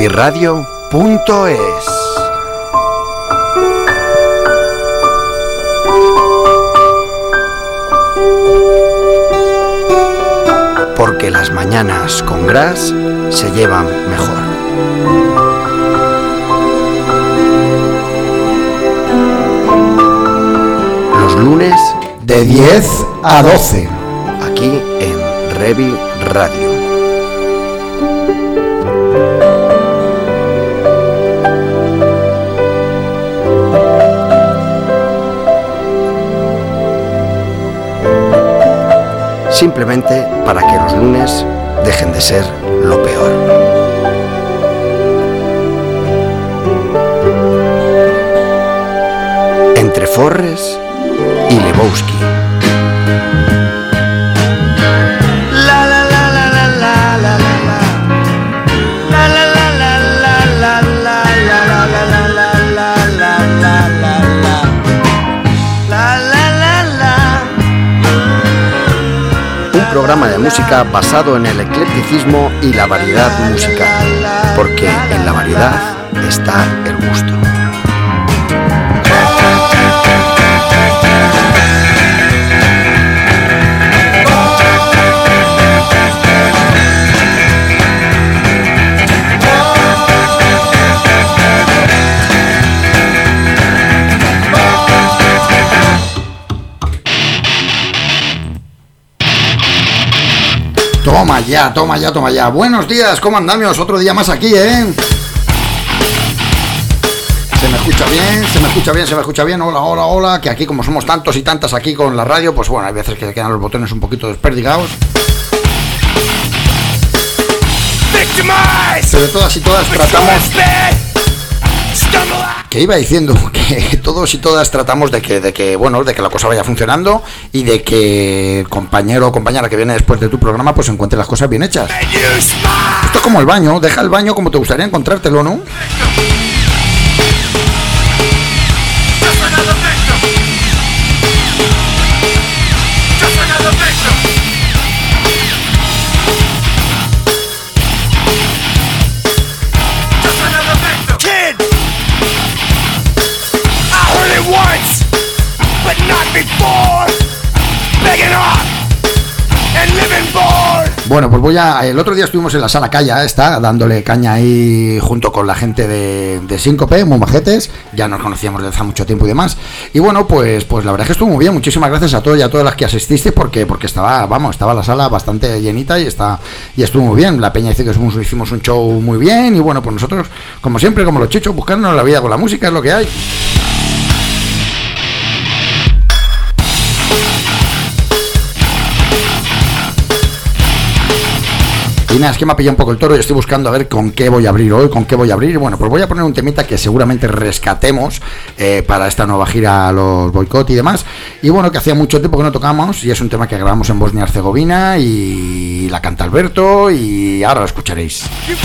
rebiradio.es. Porque las mañanas con Gras se llevan mejor. Los lunes de 10 a 12. Aquí en Revi Radio. Simplemente para que los lunes dejen de ser lo peor. Entre Forres y Lebowski. Programa de música basado en el eclecticismo y la variedad musical, porque en la variedad está el gusto. Toma ya. Buenos días, ¿cómo andamos? Otro día más aquí, ¿eh? ¿Se me escucha bien? Hola, que aquí como somos tantos y tantas aquí con la radio, pues bueno, hay veces que quedan los botones un poquito desperdigados. Pero de todas y todas tratamos... Que iba diciendo que todos y todas tratamos de que la cosa vaya funcionando y de que el compañero o compañera que viene después de tu programa pues encuentre las cosas bien hechas. Esto es como el baño, deja el baño como te gustaría encontrártelo, ¿no? Bueno, pues el otro día estuvimos en la Sala Calla, dándole caña ahí junto con la gente de Síncope, muy majetes, ya nos conocíamos desde hace mucho tiempo y demás. Y bueno, pues la verdad es que estuvo muy bien, muchísimas gracias a todos y a todas las que asististeis porque estaba la sala bastante llenita y estuvo muy bien. La peña dice que hicimos un show muy bien y bueno, pues nosotros, como siempre, como los chichos, buscándonos la vida con la música, es lo que hay. Y nada, es que me ha pillado un poco el toro y estoy buscando a ver con qué voy a abrir hoy, Y bueno, pues voy a poner un temita que seguramente rescatemos para esta nueva gira, los boicot y demás. Y bueno, que hacía mucho tiempo que no tocamos y es un tema que grabamos en Bosnia-Herzegovina y la canta Alberto y ahora lo escucharéis.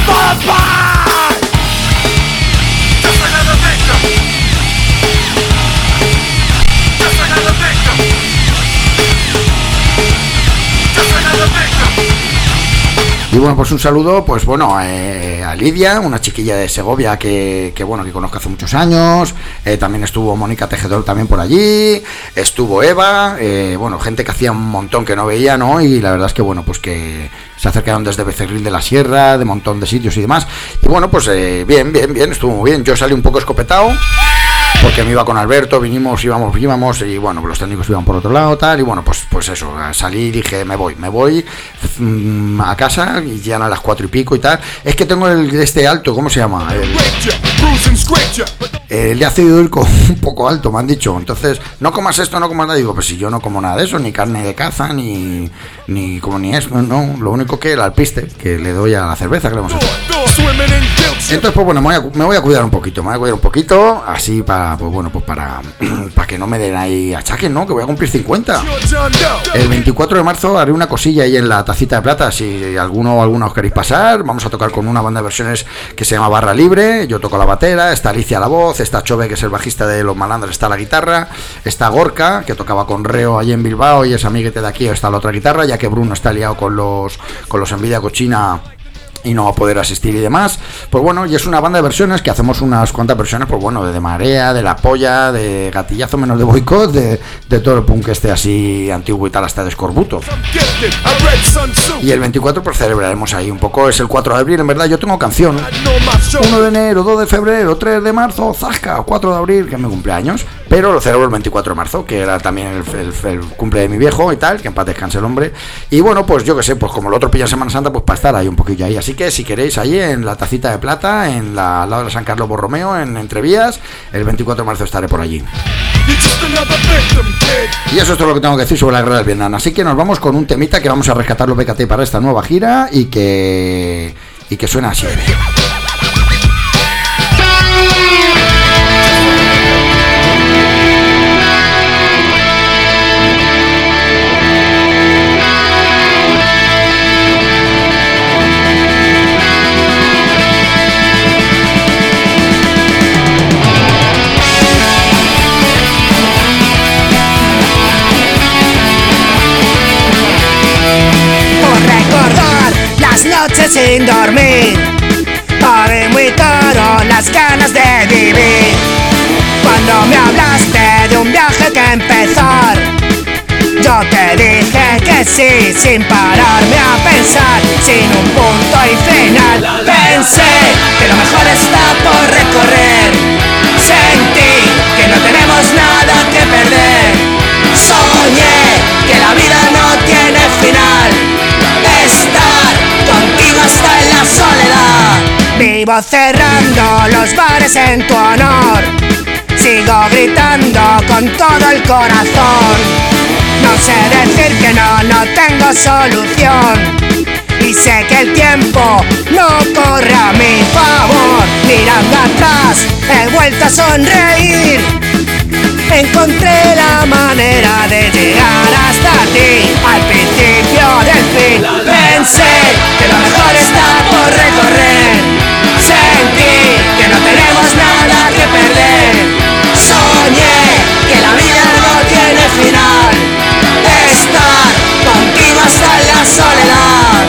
Y bueno, pues un saludo, pues bueno, a Lidia, una chiquilla de Segovia que conozco hace muchos años. También estuvo Mónica Tejedor también por allí. Estuvo Eva, gente que hacía un montón que no veía, ¿no? Y la verdad es que bueno, pues que se acercaron desde Becerril de la Sierra, de un montón de sitios y demás. Y bueno, pues bien, estuvo muy bien. Yo salí un poco escopetado porque me iba con Alberto, íbamos y bueno, los técnicos iban por otro lado, tal, y bueno, pues eso, salí y dije, me voy a casa y ya a las 4 y pico y tal. Es que tengo este alto, ¿cómo se llama? Le ha cedido ir con un poco alto, me han dicho. Entonces, no comas esto, no comas nada. Digo, pues si yo no como nada de eso, ni carne de caza, ni eso, no. Lo único que el alpiste, que le doy a la cerveza, que le hemos hecho. Entonces, pues bueno, me voy a cuidar un poquito, así para que no me den ahí achaques, ¿no? Que voy a cumplir 50. El 24 de marzo haré una cosilla ahí en la Tacita de Plata, si alguno o alguna os queréis pasar. Vamos a tocar con una banda de versiones que se llama Barra Libre. Yo toco la batera, está Alicia la voz, está Chove, que es el bajista de Los Malandros, está la guitarra, está Gorka, que tocaba con Reo allí en Bilbao y es amiguete de aquí, está la otra guitarra, ya que Bruno está liado con los Envidia Cochina y no poder asistir y demás. Pues bueno, y es una banda de versiones que hacemos unas cuantas versiones, pues bueno, de Marea, de La Polla, de Gatillazo menos de Boicot, de todo el punk así antiguo y tal, hasta de Escorbuto. Y el 24 pues celebraremos ahí un poco, es el 4 de abril, en verdad yo tengo canción. 1 de enero, 2 de febrero, 3 de marzo, zasca, 4 de abril, que es mi cumpleaños, pero lo celebro el 24 de marzo, que era también el cumple de mi viejo y tal, que en paz descanse el hombre. Y bueno, pues yo que sé, pues como el otro pilla Semana Santa, pues para estar ahí un poquillo ahí. Así que si queréis, ahí en la Tacita de Plata, al lado de la San Carlos Borromeo, en Entrevías, el 24 de marzo estaré por allí. Y eso es todo lo que tengo que decir sobre la guerra del Vietnam. Así que nos vamos con un temita que vamos a rescatar los BKT para esta nueva gira y que suena así. Noches sin dormir, pagué muy caro las ganas de vivir. Cuando me hablaste de un viaje que empezar, yo te dije que sí, sin pararme a pensar, sin un punto y final. Pensé que lo mejor está por recorrer, sentí que no tenemos nada que perder. Soñé que la vida no tiene final, estar contigo hasta en la soledad. Vivo cerrando los bares en tu honor, sigo gritando con todo el corazón. No sé decir que no tengo solución, y sé que el tiempo no corre a mi favor. Mirando atrás he vuelto a sonreír, encontré la manera de llegar hasta ti, al principio del fin. Pensé que lo mejor está por recorrer, sentí que no tenemos nada que perder. Soñé que la vida no tiene final, estar contigo hasta en la soledad.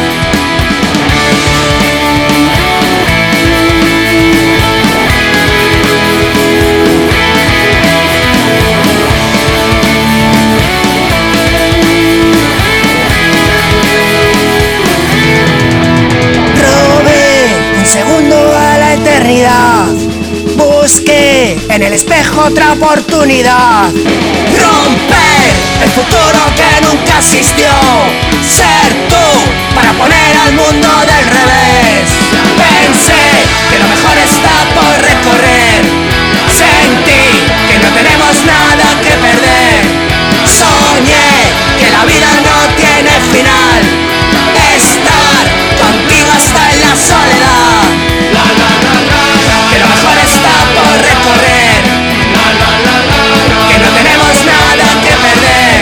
Segundo a la eternidad, busqué en el espejo otra oportunidad. Romper el futuro que nunca existió, ser tú para poner al mundo del revés. Pensé que lo mejor está por recorrer, sentí que no tenemos nada que perder. Soñé que la vida no tiene final, estar contigo hasta en la soledad. Que lo mejor está por recorrer, que no tenemos nada que perder,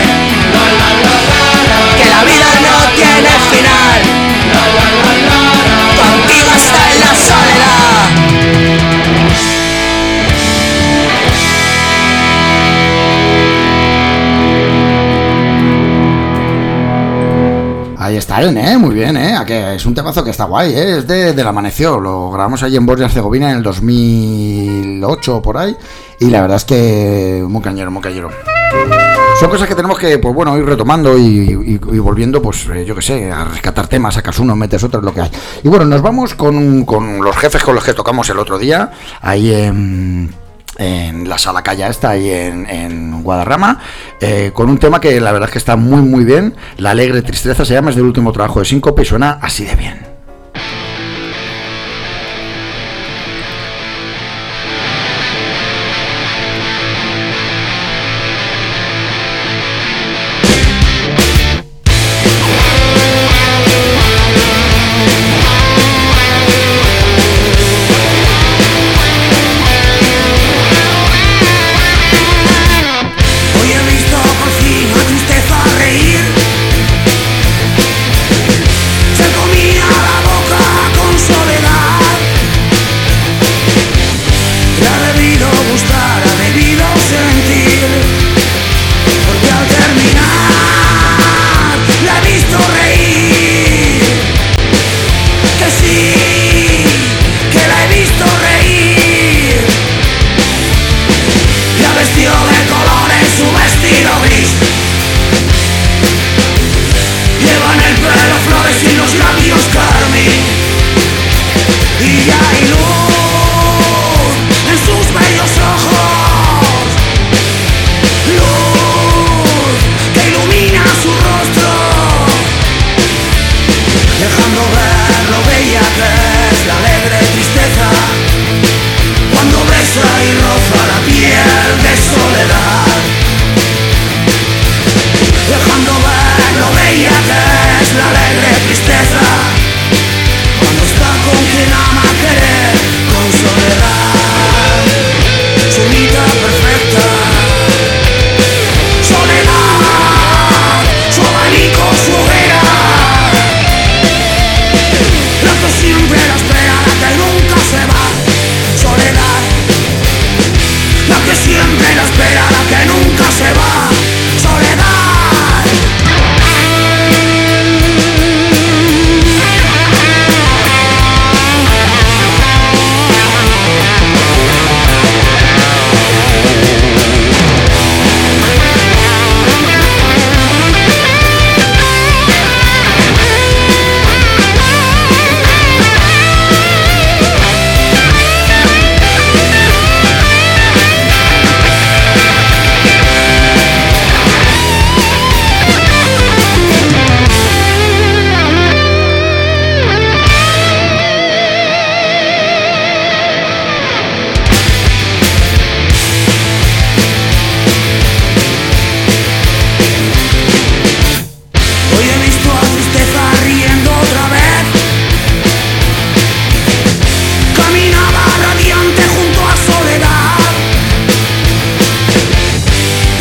que la vida no tiene final, contigo hasta en la soledad. Ahí está, muy bien, que es un temazo que está guay, es del Amaneció, lo grabamos allí en Bosnia y Herzegovina en el 2008 por ahí, y la verdad es que muy cañero. Son cosas que tenemos que, pues bueno, ir retomando y volviendo, pues yo que sé, a rescatar temas, sacas uno, metes otro, es lo que hay. Y bueno, nos vamos con los jefes con los que tocamos el otro día, ahí en la Sala Calla esta, ahí en Guadarrama, con un tema que la verdad es que está muy muy bien. La Alegre Tristeza se llama, es del último trabajo de Síncope y suena así de bien. Se comía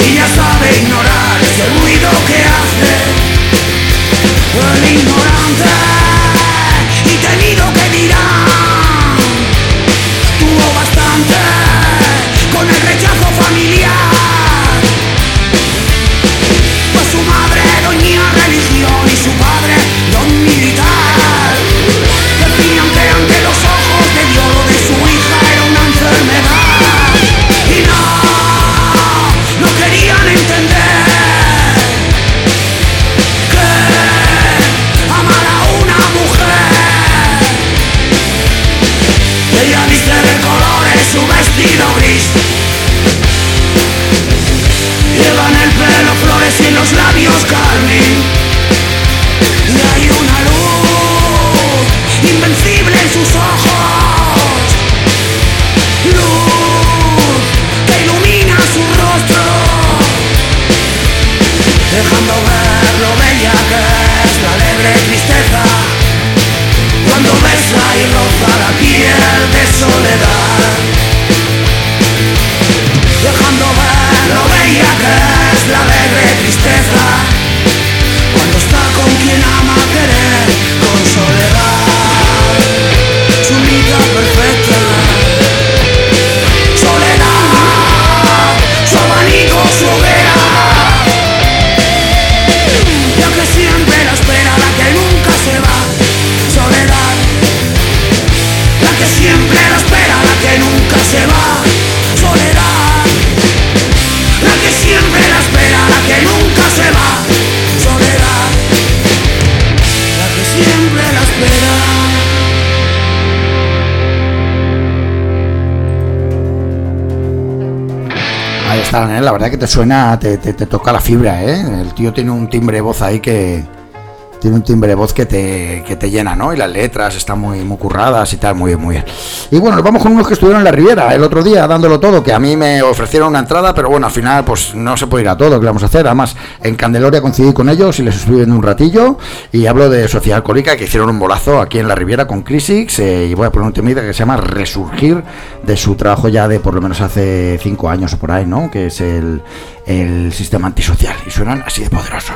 y ya sabe ignorar ese ruido que hace el ignorante y temido que dirán. Tuvo bastante con el rechazo familiar, pues su madre doña religión y su padre don militar. Decían que ante los ojos de Dios lo de su hija era una enfermedad y no querían entender que amar a una mujer. Ella viste de colores su vestido gris, lleva en el pelo flores y en los labios carmín, y hay una luz invencible en sus ojos, luz que ilumina su rostro, dejando ver lo bella que es la alegre tristeza cuando besa y roza la piel de soledad, dejando ver lo bella que es la alegre tristeza cuando está con quien ama querer con soledad, su vida perfecta, soledad, su abanico, su hoguera, la que siempre la espera, la que nunca se va, soledad, la que siempre la espera, la que nunca se va, soledad, la que siempre la espera, la que nunca se va, soledad, la que siempre la espera. Ahí está, ¿eh? La verdad que te suena, te toca la fibra, ¿eh? El tío tiene un timbre de voz ahí que te llena, ¿no? Y las letras están muy curradas y tal, muy bien, muy bien. Y bueno, nos vamos con unos que estuvieron en la Riviera el otro día dándolo todo, que a mí me ofrecieron una entrada, pero bueno, al final pues no se puede ir a todo, ¿qué vamos a hacer? Además, en Candeloria coincidí con ellos y les estuve viendo un ratillo, y hablo de Sociedad Alcohólica, que hicieron un bolazo aquí en la Riviera con Crisix, y voy a poner un temita que se llama Resurgir, de su trabajo ya de por lo menos hace 5 años o por ahí, ¿no? Que es el sistema antisocial, y suenan así de poderosos.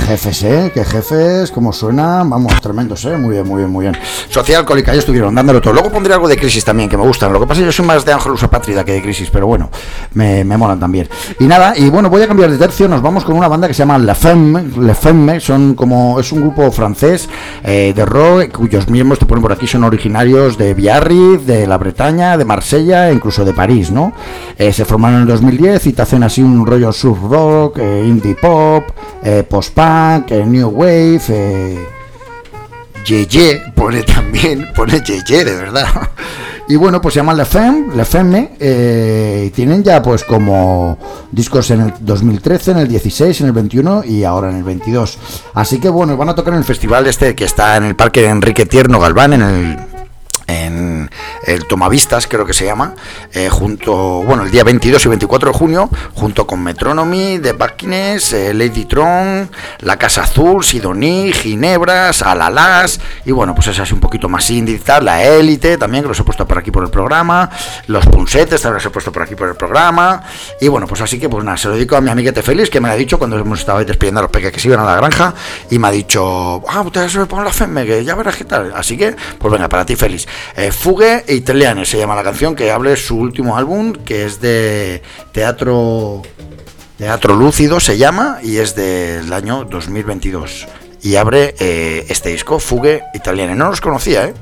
qué jefes, cómo suena, vamos, tremendos, muy bien, muy bien, muy bien. Sociedad Alcohólica, ya estuvieron dándolo todo. Luego pondré algo de Crisis también, que me gustan. Lo que pasa es que yo soy más de Ángelus Apátrida que de Crisis, pero bueno, me molan también. Y nada, y bueno, voy a cambiar de tercio, nos vamos con una banda que se llama Le Femme, son como, es un grupo francés de rock, cuyos miembros, te ponen por aquí, son originarios de Biarritz, de la Bretaña, de Marsella e incluso de París, ¿no? Se formaron en el 2010 y te hacen así un rollo surf rock, indie pop, post-punk, new wave, Yeye, pone Yeye, de verdad. Y bueno, pues se llaman Le Femme, y tienen ya pues como discos en el 2013, en el 16, en el 21 y ahora en el 22. Así que bueno, van a tocar en el festival este que está en el Parque Enrique Tierno Galván, en el Tomavistas, creo que se llama, el día 22 y 24 de junio, junto con Metronomy, The Buckines, Lady Tron, La Casa Azul, Sidonie, Ginebras, Alalas, y bueno, pues es así un poquito más indie, La Élite también, que los he puesto por aquí por el programa, Los Punsetes también los he puesto por aquí por el programa, y bueno, pues así que pues nada, se lo dedico a mi amiguete Félix, que me ha dicho cuando hemos estado ahí despidiendo a los peques que se iban a la granja, y me ha dicho, usted se me pone La Femme, que ya verás qué tal, así que, pues venga, para ti Félix. Fughe Italiane se llama la canción, que abre su último álbum, que es de Teatro Lúcido se llama, y es del año 2022, y abre este disco, Fughe Italiane. No los conocía,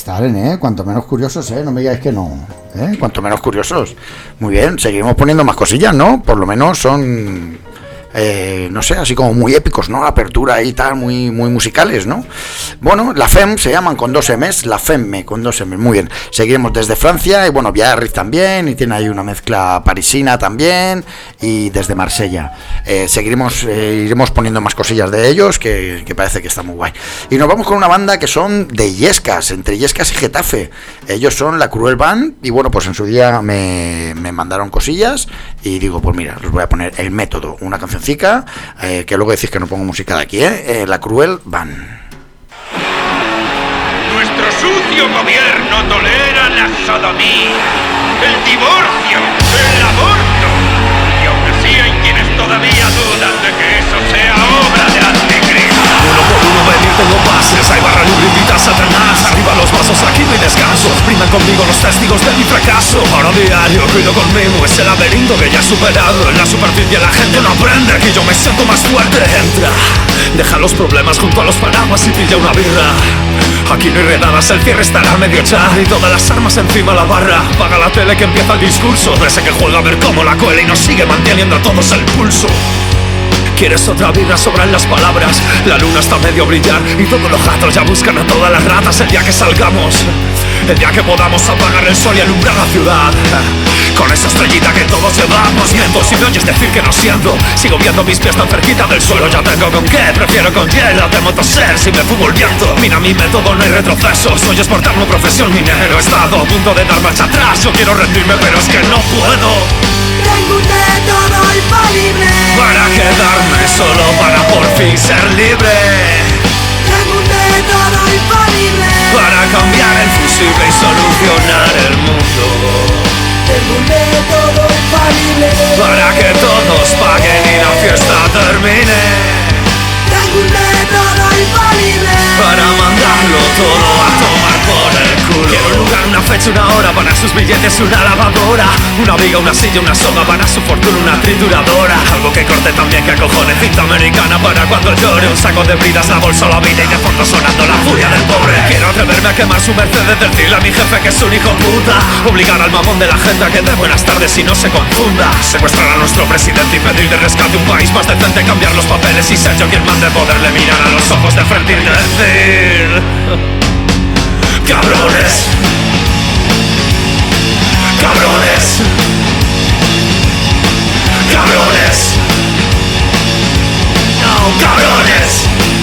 estar, cuanto menos curiosos, no me digáis que no, cuanto menos curiosos. Muy bien, seguiremos poniendo más cosillas, ¿no? Por lo menos son, no sé, así como muy épicos, ¿no? La apertura y tal, muy musicales, ¿no? Bueno, la FEM se llaman con 2 M's, la FEM con 2 M's, muy bien. Seguiremos desde Francia y bueno, Biarritz también, y tiene ahí una mezcla parisina también, y desde Marsella. Seguiremos, iremos poniendo más cosillas de ellos, que parece que está muy guay. Y nos vamos con una banda que son de Illescas, entre Illescas y Getafe. Ellos son la Cruel Band, y bueno, pues en su día me mandaron cosillas, y digo, pues mira, os voy a poner El Método, una cancioncica, que luego decís que no pongo música de aquí, la Cruel Band. Nuestro sucio gobierno tolera la sodomía, el divorcio, el aborto. Y aún así hay quienes todavía dudan de que eso sea obra de anticristo. Uno por uno venir tengo pases, hay barra libre, invita a Satanás. Arriba los vasos, aquí no hay descanso. Priman conmigo los testigos de mi fracaso. Ahora diario ruido conmigo, ese laberinto que ya he superado. En la superficie la gente no aprende, aquí yo me siento más fuerte. Entra, deja los problemas junto a los paraguas y pilla una birra. Aquí no hay redadas, el cierre estará a medio echar y todas las armas encima la barra. Paga la tele que empieza el discurso de ese que juega a ver cómo la cuela y nos sigue manteniendo a todos el pulso. ¿Quieres otra birra? Sobran las palabras. La luna está a medio brillar y todos los gatos ya buscan a todas las ratas. El día que salgamos, el día que podamos apagar el sol y alumbrar la ciudad, con esa estrellita que todos llevamos. Miento si me oyes decir que no siento. Sigo viendo mis pies tan cerquita del suelo. Ya tengo con qué, prefiero con hielo. Temo toser si me fumo el viento. Mira mi método, no hay retroceso. Soy espartano, profesión minero. He estado a punto de dar marcha atrás. Yo quiero rendirme pero es que no puedo. Tengo un método infalible Para quedarme solo, para por fin ser libre. Tengo un método infalible Para cambiar el fusible y solucionar el mundo. Tengo un método infalible Para que todos paguen y la fiesta termine. Tengo un método infalible Para mandarlo todo a tomar por el culo. Quiero un lugar, una fecha, una hora. Para sus billetes una lavadora. Una viga, una silla, una soga. Para su fortuna una trituradora. Algo que corte también que acojone. Cinta americana para cuando llore. Un saco de bridas, la bolsa, la vida y de fondo sonando la furia del pobre. Quiero atreverme a quemar su Mercedes. Decirle a mi jefe que es un hijo puta. Obligar al mamón de la gente a que dé buenas tardes y no se confunda. Secuestrar a nuestro presidente y pedir de rescate un país más decente. Cambiar los papeles y ser yo quien mande. Poderle mirar a los ojos de frente y decir: cabrones, cabrones, cabrones, no, cabrones.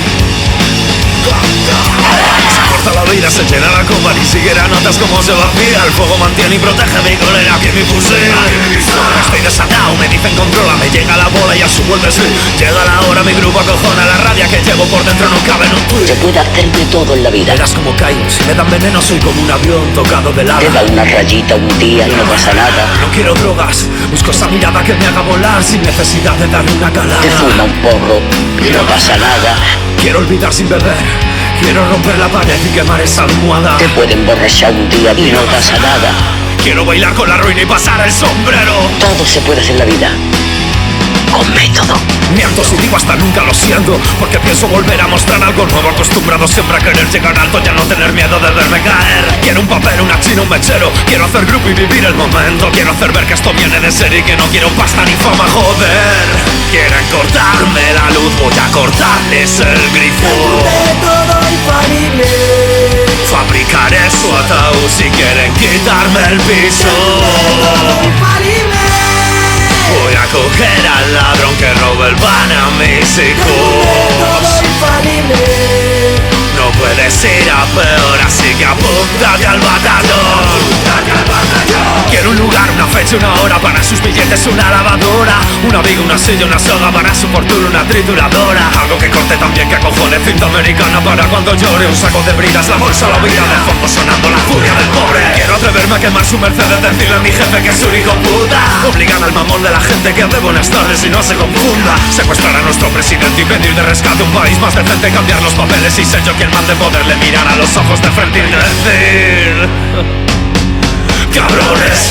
Se corta la vida, se llena la copa, ni siquiera notas cómo se vacía. El fuego mantiene y protege mi colera, que mi fusil. Estoy desatado, me dicen controla, me llega la bola y a su vuelta sí. Llega la hora, mi grupo acojona, la rabia que llevo por dentro no cabe en un tuit. Se puede hacer de todo en la vida. Verás como caigo, si me dan veneno soy como un avión tocado de lava. Te da una rayita un día y no pasa nada. No quiero drogas, busco esa mirada que me haga volar sin necesidad de darle una calada. Te fuma un porro y no pasa nada. Quiero olvidar sin beber, quiero romper la pared y quemar esa almohada. Te puede emborrachar un día y no pasa nada. Quiero bailar con la ruina y pasar el sombrero. Todo se puede hacer en la vida con método. Miento si digo hasta nunca lo siento, porque pienso volver a mostrar algo nuevo. Acostumbrado siempre a querer llegar alto, ya no tener miedo de verme caer. Quiero un papel, una china, un mechero. Quiero hacer grupo y vivir el momento. Quiero hacer ver que esto viene de ser y que no quiero pasta ni fama, joder. Quieren cortarme la luz, voy a cortarles el grifo. Tengo un método infalible Fabricaré su ataúd si quieren quitarme el piso. infalible Voy a coger al ladrón que roba el pan a mis hijos. infalible No puedes ir a peor, así que apúntate al batallón. Quiero un lugar, una fecha, una hora. Para sus billetes una lavadora. Una viga, una silla, una soga. Para su fortuna una trituradora. Algo que corte también que acojone. Cinta americana para cuando llore. Un saco de bridas, la bolsa, la vida de fondo sonando la furia del pobre. Quiero atreverme a quemar su Mercedes. Decirle a mi jefe que es un hijo puta. Obligar al mamón de la gente que dé buenas tardes y no se confunda. Secuestrar a nuestro presidente y pedir de rescate un país más decente. Cambiar los papeles y ser yo quien mande. Poderle mirar a los ojos de frente y decir: cabrones,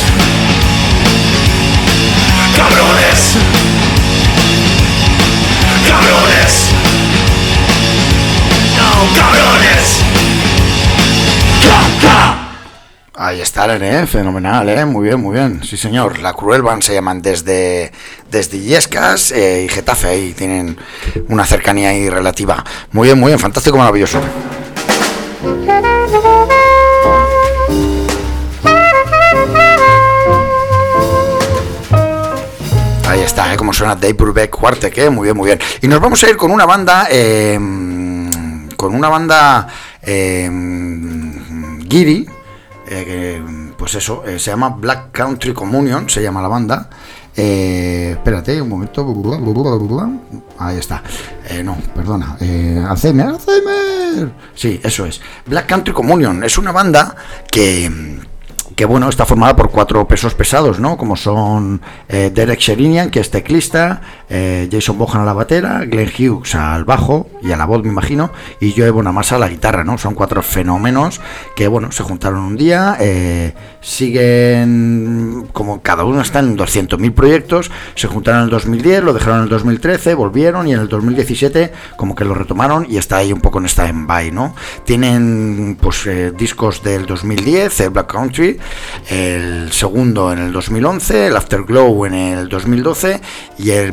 cabrones, cabrones, no, cabrones. está el NF, fenomenal, muy bien, sí señor. La Cruel Band se llaman desde Illescas y Getafe, ahí tienen una cercanía ahí relativa. Muy bien, fantástico, maravilloso. Ahí está, como suena Dave Brubeck Quartet, muy bien. Y nos vamos a ir con una banda, Giri, pues eso, se llama Black Country Communion, se llama la banda. Espérate un momento. Ahí está. No, perdona. Alzheimer. Sí, eso es. Black Country Communion es una banda que bueno, está formada por 4 pesos pesados, ¿no? Como son Derek Sherinian, que es teclista, Jason Bohan a la batera, Glenn Hughes al bajo y a la voz, me imagino, y Joe Bonamassa a la guitarra, ¿no? Son 4 fenómenos que, bueno, se juntaron un día, siguen, como cada uno está en 200.000 proyectos, se juntaron en el 2010, lo dejaron en el 2013, volvieron y en el 2017 como que lo retomaron y está ahí un poco en stand-by, ¿no? Tienen, pues, discos del 2010, el Black Country, el segundo en el 2011, el Afterglow en el 2012 y el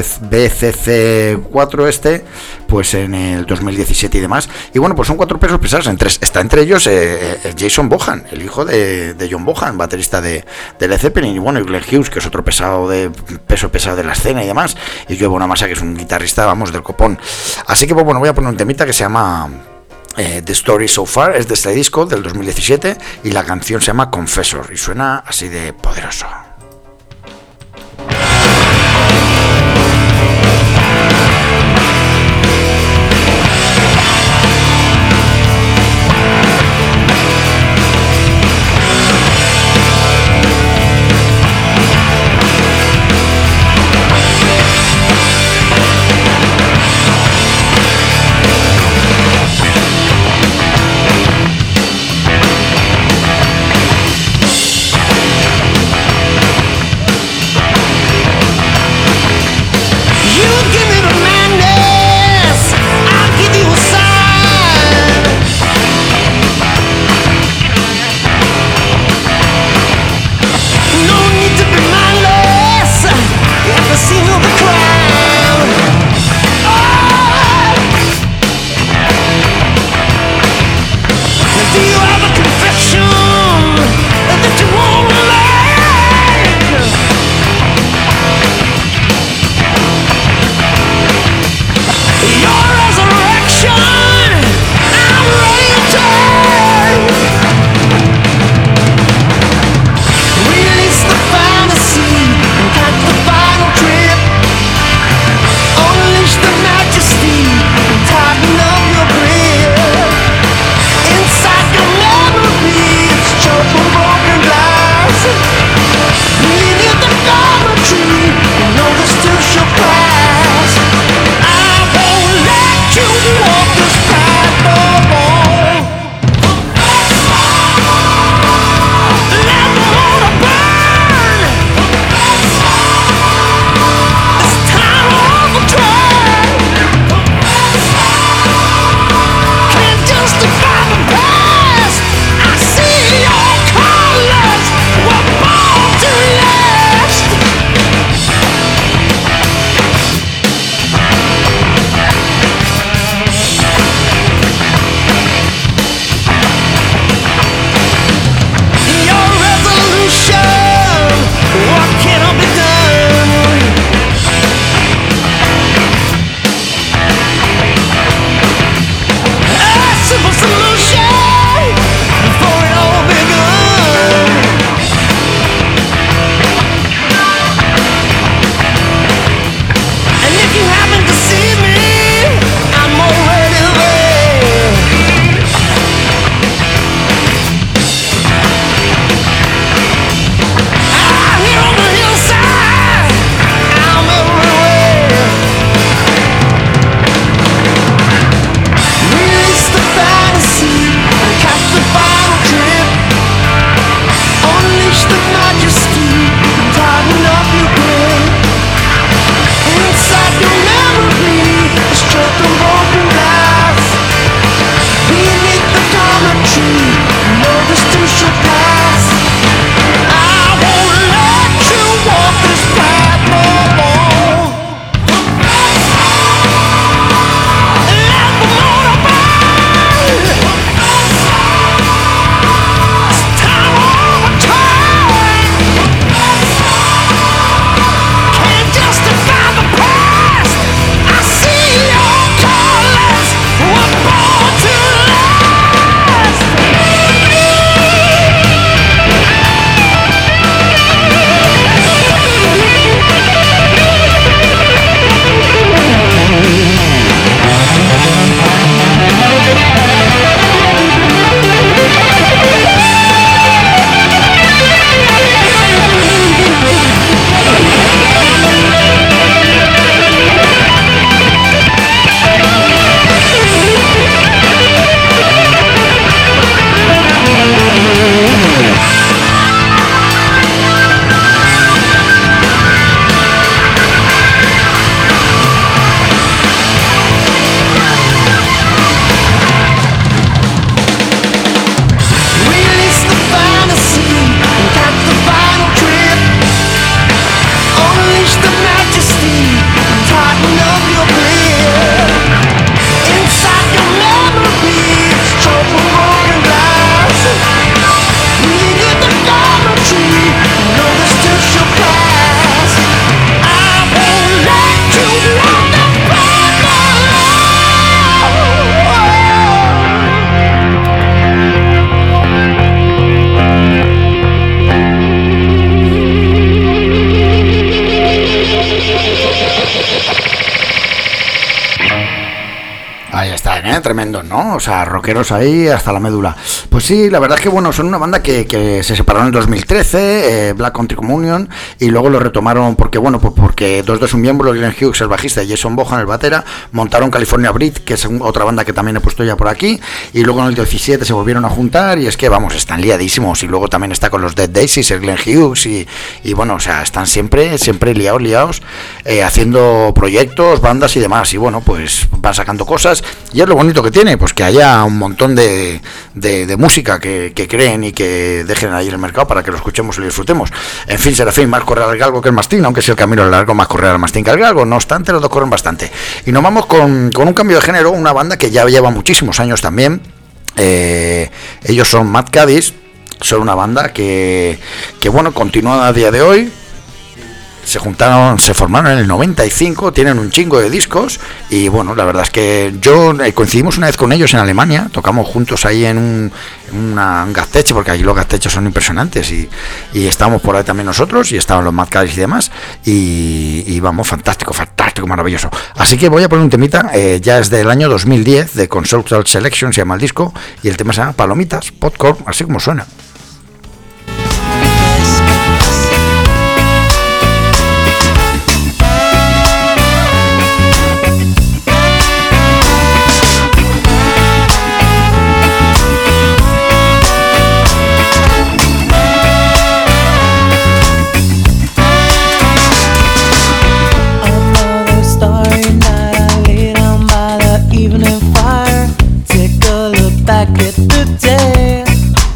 BCC4 pues en el 2017 y demás. Y bueno, pues son 4 pesos pesados, está entre ellos Jason Bohan, el hijo de John Bohan, baterista de Led Zeppelin, y bueno, y Glenn Hughes, que es otro peso pesado de la escena y demás, y Joe Bonamassa, que es un guitarrista, vamos, del copón. Así que pues bueno, voy a poner un temita que se llama The Story So Far, es de este disco del 2017 y la canción se llama Confessor y suena así de poderoso. Ahí están, tremendos, ¿no? O sea, rockeros ahí hasta la médula. Pues sí, la verdad es que, bueno, son una banda que se separaron en 2013, Black Country Communion, y luego lo retomaron porque, bueno, pues porque dos de sus miembros, Glenn Hughes, el bajista, y Jason Bohan, el batera, montaron California Breed, que es otra banda que también he puesto ya por aquí, y luego en el 17 se volvieron a juntar, y es que, vamos, están liadísimos, y luego también está con los Dead Daisies, el Glenn Hughes, y bueno, o sea, están siempre liados, haciendo proyectos, bandas y demás, y bueno, pues van sacando cosas. Y es lo bonito que tiene, pues que haya un montón de música que creen y que dejen ahí en el mercado para que lo escuchemos y lo disfrutemos. En fin, Serafín, más correr al galgo que el mastín, aunque si el camino es largo, más correr al mastín que al galgo. No obstante, los dos corren bastante. Y nos vamos con un cambio de género, una banda que ya lleva muchísimos años también. Ellos son Mad Caddies, son una banda que bueno, continúa a día de hoy. Se formaron en el 95, tienen un chingo de discos y bueno, la verdad es que coincidimos una vez con ellos en Alemania, tocamos juntos ahí en un gasteche, porque allí los gasteches son impresionantes y estábamos por ahí también nosotros y estaban los Mad Caddies y demás y vamos, fantástico, maravilloso. Así que voy a poner un temita, ya es del año 2010, de Conceptual Selection se llama el disco y el tema se llama Palomitas, Popcorn, así como suena. Back at the day,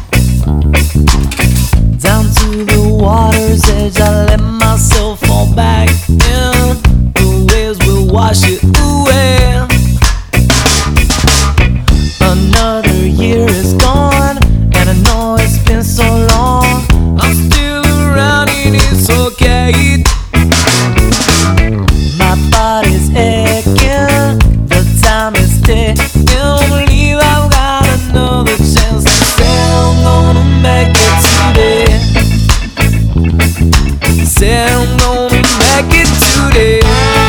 down to the water's edge, I let myself fall back in. The waves will wash it away. Another year is gone, and I know it's been so long. I'm still around and it's okay. My body's aching, the time is ticking. Believe I've got another chance to say I'm gonna make it today. Say I'm gonna make it today.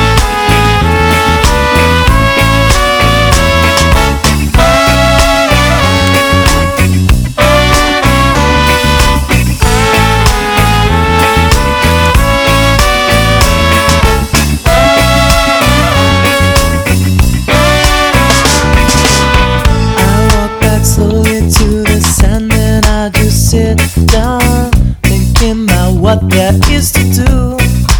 Sit down, thinking about what there is to do.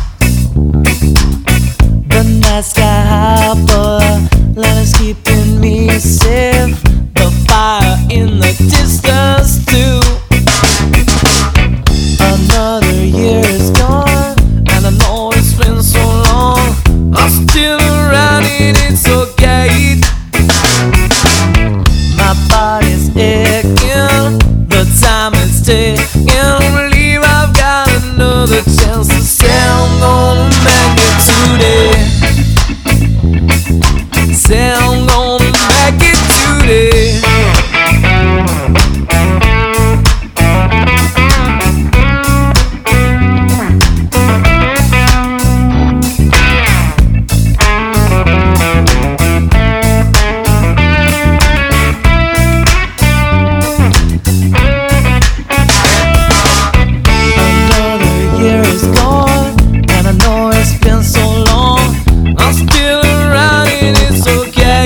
The night sky high, but light is keeping me safe. The fire in the distance too. Another year is gone, and I know it's been so long. I'm still around and it's okay. My body's aching, the time is ticking. Believe I've got another chance to say I'm gonna make it today. Say I'm gonna make it today. Okay.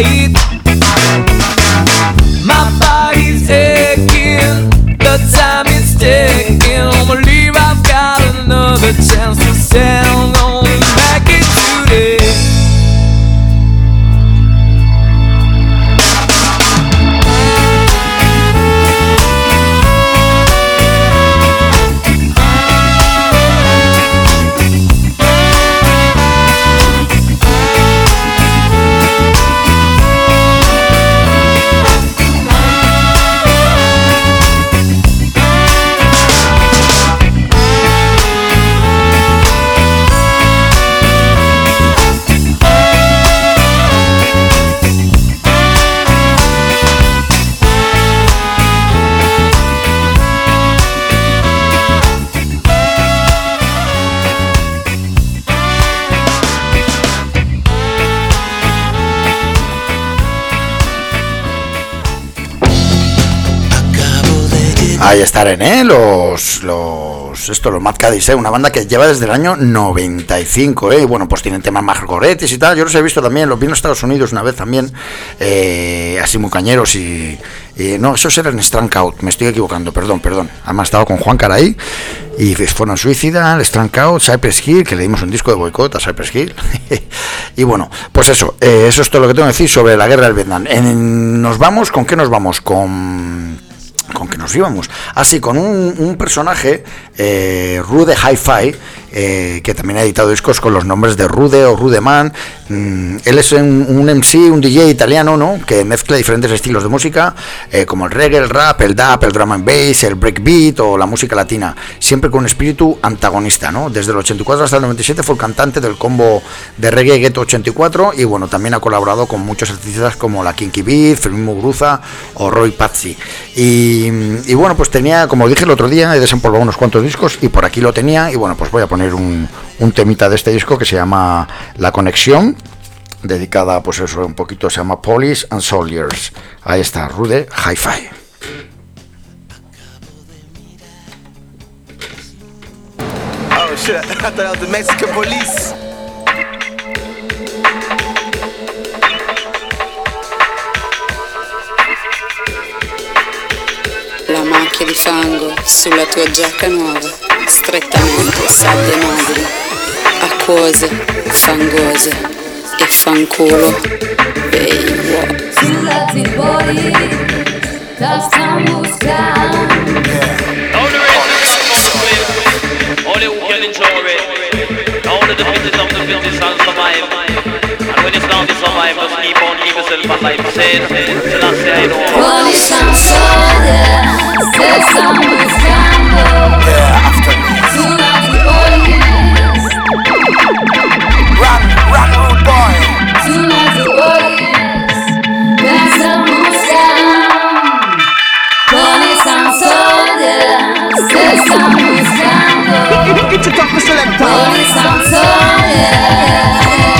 Ahí estarán, los Mad Caddies, una banda que lleva desde el año 95, bueno, pues tienen temas más goretes y tal. Yo los he visto también, los vi en Estados Unidos una vez también, así muy cañeros y no, esos eran Strank Out, me estoy equivocando, perdón. Además estaba con Juan Caray y fueron Suicida, Strank Out, Cypress Hill, que le dimos un disco de boicot a Cypress Hill. Y bueno, pues eso es todo lo que tengo que decir sobre la guerra del Vietnam. Nos vamos, ¿con qué nos vamos? ¿Con que nos íbamos? Así, con un personaje, Rude Hi-Fi, que también ha editado discos con los nombres de Rude o Rudeman. Él es un MC, un DJ italiano, ¿no?, que mezcla diferentes estilos de música, como el reggae, el rap, el dub, el drum and bass, el breakbeat o la música latina, siempre con un espíritu antagonista, ¿no? Desde el 84 hasta el 97 fue el cantante del combo de reggae Ghetto 84 y bueno, también ha colaborado con muchos artistas como la Kinky Beat, Fermín Muguruza o Roy Pazzi. Y bueno, pues tenía, como dije el otro día, he desempolvado unos cuantos discos y por aquí lo tenía y bueno, pues voy a poner un temita de este disco que se llama La Conexión, dedicada, pues eso, un poquito, se llama Police and Soldiers. Ahí está, Rude Hi-Fi. Oh shit, I thought that was the Mexican police. La macchia di fango sulla tua giacca nuova, strettamente sabbie mobili, acquose, fangose e fanculo. Ehi, wow. Sulla Tripoli, da stiamo buscando. All who can enjoy it, all of the business of the business and survive. And when it's down to survive, just keep on keep yourself alive. Say it, till I say I know. Police and soldiers, te stanno buscando. Sulla Tripoli, Run, rude boy. sulla Tripoli, te stanno buscando. Police and soldiers, te stanno buscando. Get your top selector. Police and soldiers.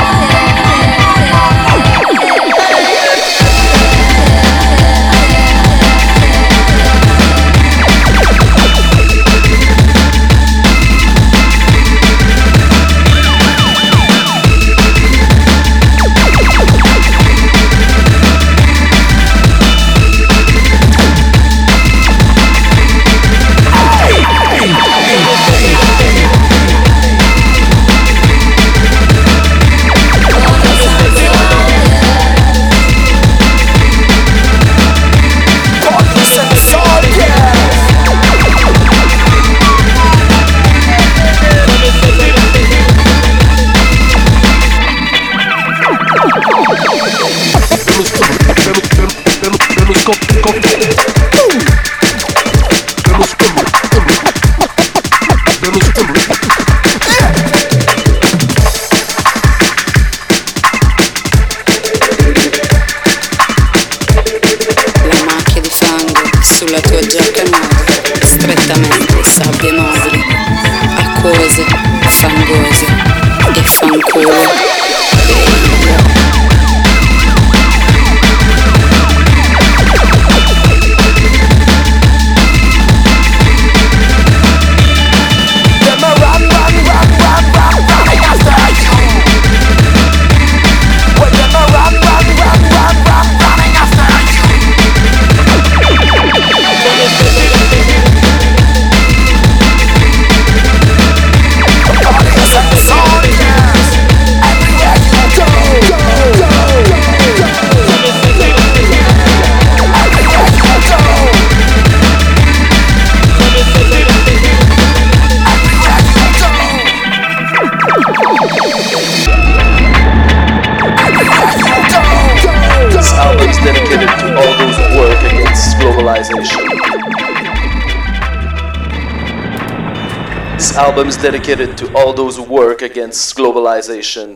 This album is dedicated to all those who work against globalization.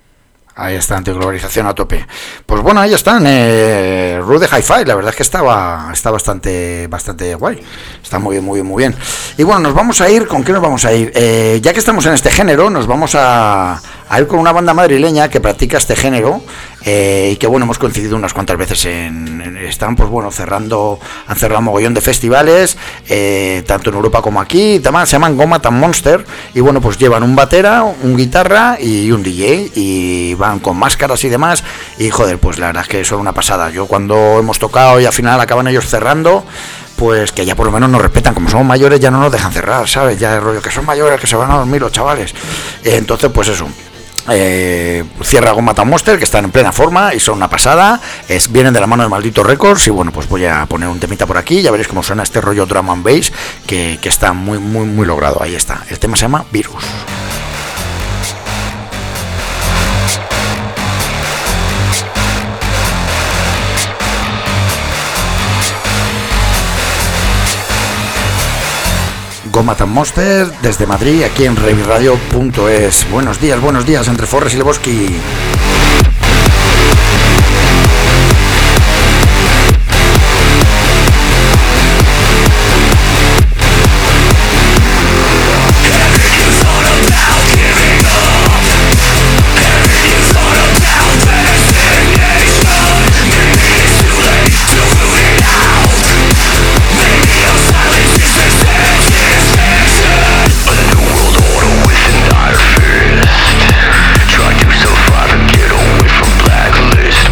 Ahí está, antiglobalización a tope. Pues bueno, ahí están, Rude Hi-Fi, la verdad es que está bastante guay. Está muy bien. Y bueno, nos vamos a ir, ¿con qué nos vamos a ir? Ya que estamos en este género, nos vamos a a ir con una banda madrileña que practica este género y que bueno, hemos coincidido unas cuantas veces están pues bueno, han cerrado un mogollón de festivales, tanto en Europa como aquí, se llaman Gomat and Monster, y bueno, pues llevan un batera, un guitarra y un DJ, y van con máscaras y demás, y joder, pues la verdad es que son una pasada. Yo cuando hemos tocado y al final acaban ellos cerrando, pues que ya por lo menos nos respetan, como somos mayores ya no nos dejan cerrar, ¿sabes? Ya el rollo que son mayores, que se van a dormir los chavales. Entonces pues eso, cierra Gomat and Monster, que están en plena forma y son una pasada, vienen de la mano de Maldito Records, y bueno, pues voy a poner un temita por aquí, ya veréis cómo suena este rollo drum and bass que está muy muy muy logrado. Ahí está, el tema se llama Virus. Gomat and Monster desde Madrid, aquí en reviradio.es. Buenos días entre Forres y Lebowski. Try to survive and get away from blacklist.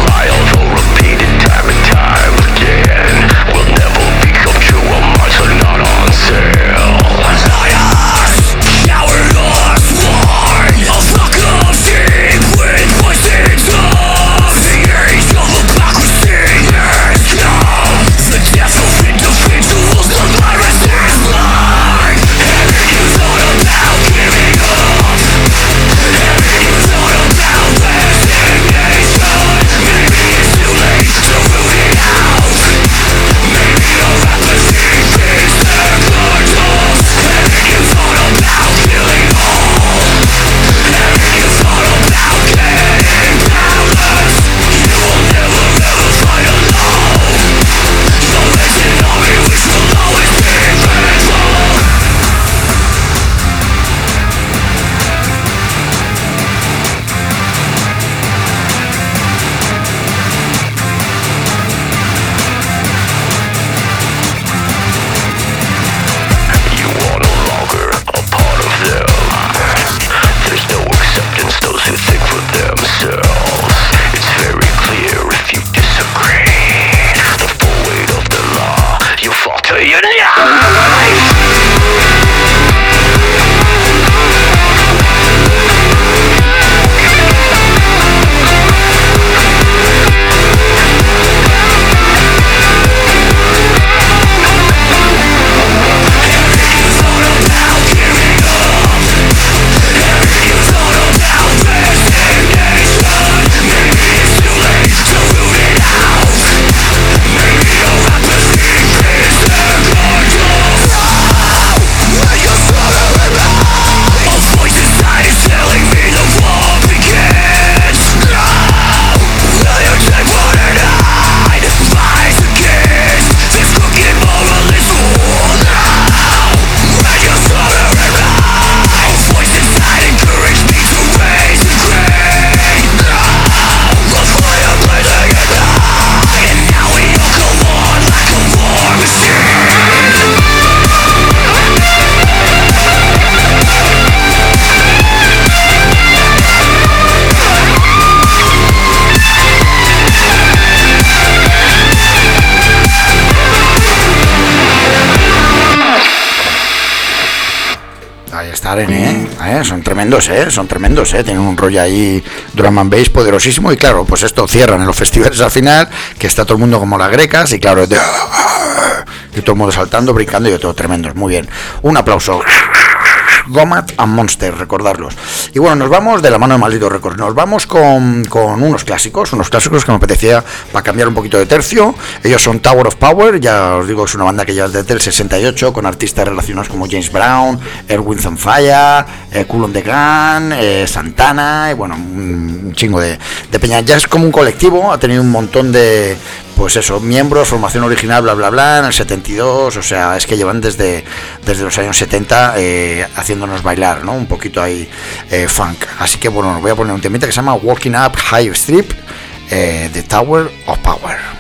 Son tremendos, tienen un rollo ahí drum and bass poderosísimo, y claro, pues esto cierran en los festivales al final, que está todo el mundo como las grecas, y claro, y todo el mundo saltando, brincando, y todo tremendos, muy bien, un aplauso. Gomat and Monster, recordarlos. Y bueno, nos vamos de la mano de Maldito Records. Nos vamos con unos clásicos que me apetecía para cambiar un poquito de tercio. Ellos son Tower of Power, ya os digo, es una banda que lleva desde el 68, con artistas relacionados como James Brown, Earth, Wind and Fire, Kool and the Gang, Santana, y bueno, un chingo de peña. Ya es como un colectivo, ha tenido un montón de pues eso, miembros, formación original, bla bla bla, en el 72, o sea, es que llevan desde los años 70 haciéndonos bailar, ¿no? Un poquito ahí funk. Así que bueno, voy a poner un temita que se llama Walking Up High Strip, The Tower of Power.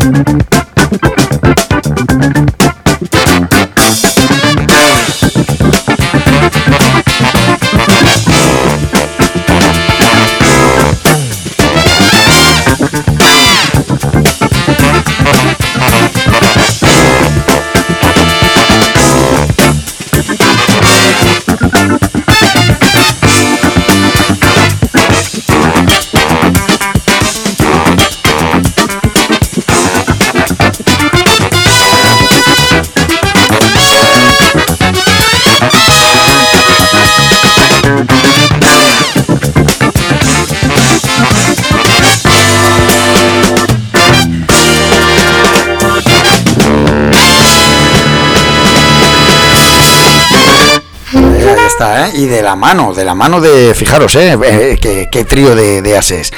Y de la mano de, fijaros, qué trío de ases,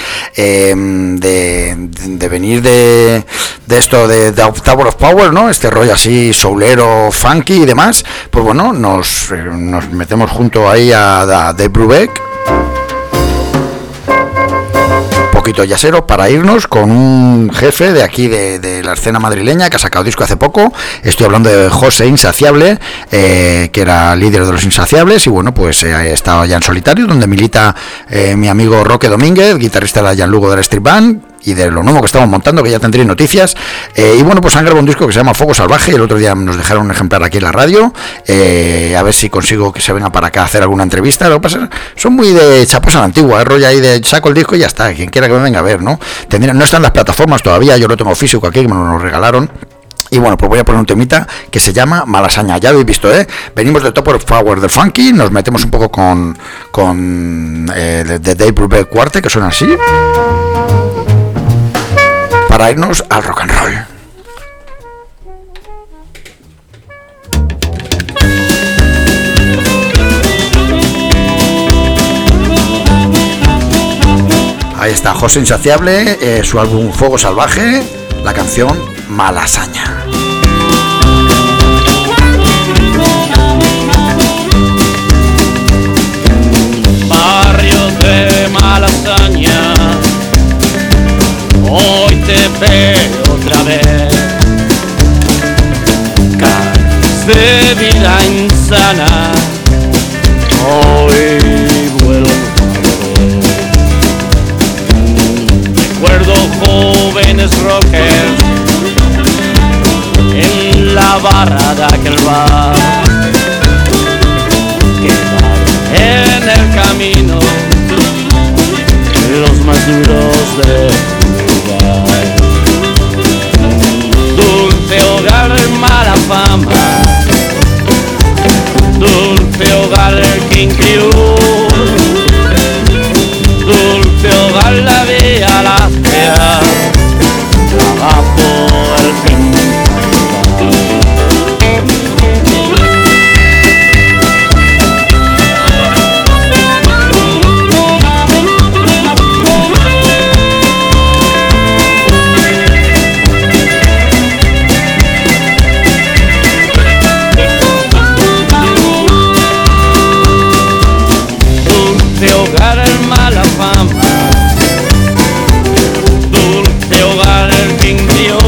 de venir de esto de Tower of Power, ¿no? Este rollo así soulero, funky y demás, pues bueno, nos metemos junto ahí a Dave Brubeck, poquito yasero, para irnos con un jefe de aquí de la escena madrileña que ha sacado disco hace poco. Estoy hablando de José Insaciable, que era líder de Los Insaciables, y bueno, pues estaba ya en solitario, donde milita mi amigo Roque Domínguez, guitarrista de la Gianlugo de la Street Band, y de lo nuevo que estamos montando, que ya tendréis noticias. Y bueno, pues han grabado un disco que se llama Fuego Salvaje. El otro día nos dejaron un ejemplar aquí en la radio, a ver si consigo que se venga para acá a hacer alguna entrevista. Lo que pasa, son muy de chapos a la antigua, rollo ahí de saco el disco y ya está, quien quiera que me venga a ver, ¿no? No están las plataformas todavía, yo lo tengo físico aquí, que me lo regalaron. Y bueno, pues voy a poner un temita que se llama Malasaña. Ya lo habéis visto, venimos de Top of Power del Funky, nos metemos un poco con de Dave Brubeck Cuarte, que suena así, para irnos al rock and roll. Ahí está José Insaciable, su álbum Fuego Salvaje, la canción Malasaña. Barrio de Malasaña, hoy te veo otra vez. Calles de vida insana, hoy vuelvo a ver. Recuerdo jóvenes rockers en la barra de aquel bar, quedaron en el camino los más duros de lugar. Dulce hogar, mala fama, dulce hogar, el King Crew, dulce hogar, la Vía Láctea, trabajo el fin. Dulce hogar, el mala fama, dulce hogar, el King Dio,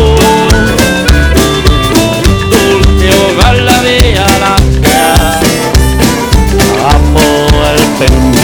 dulce hogar, la Vía Láctea, bajo el pendiente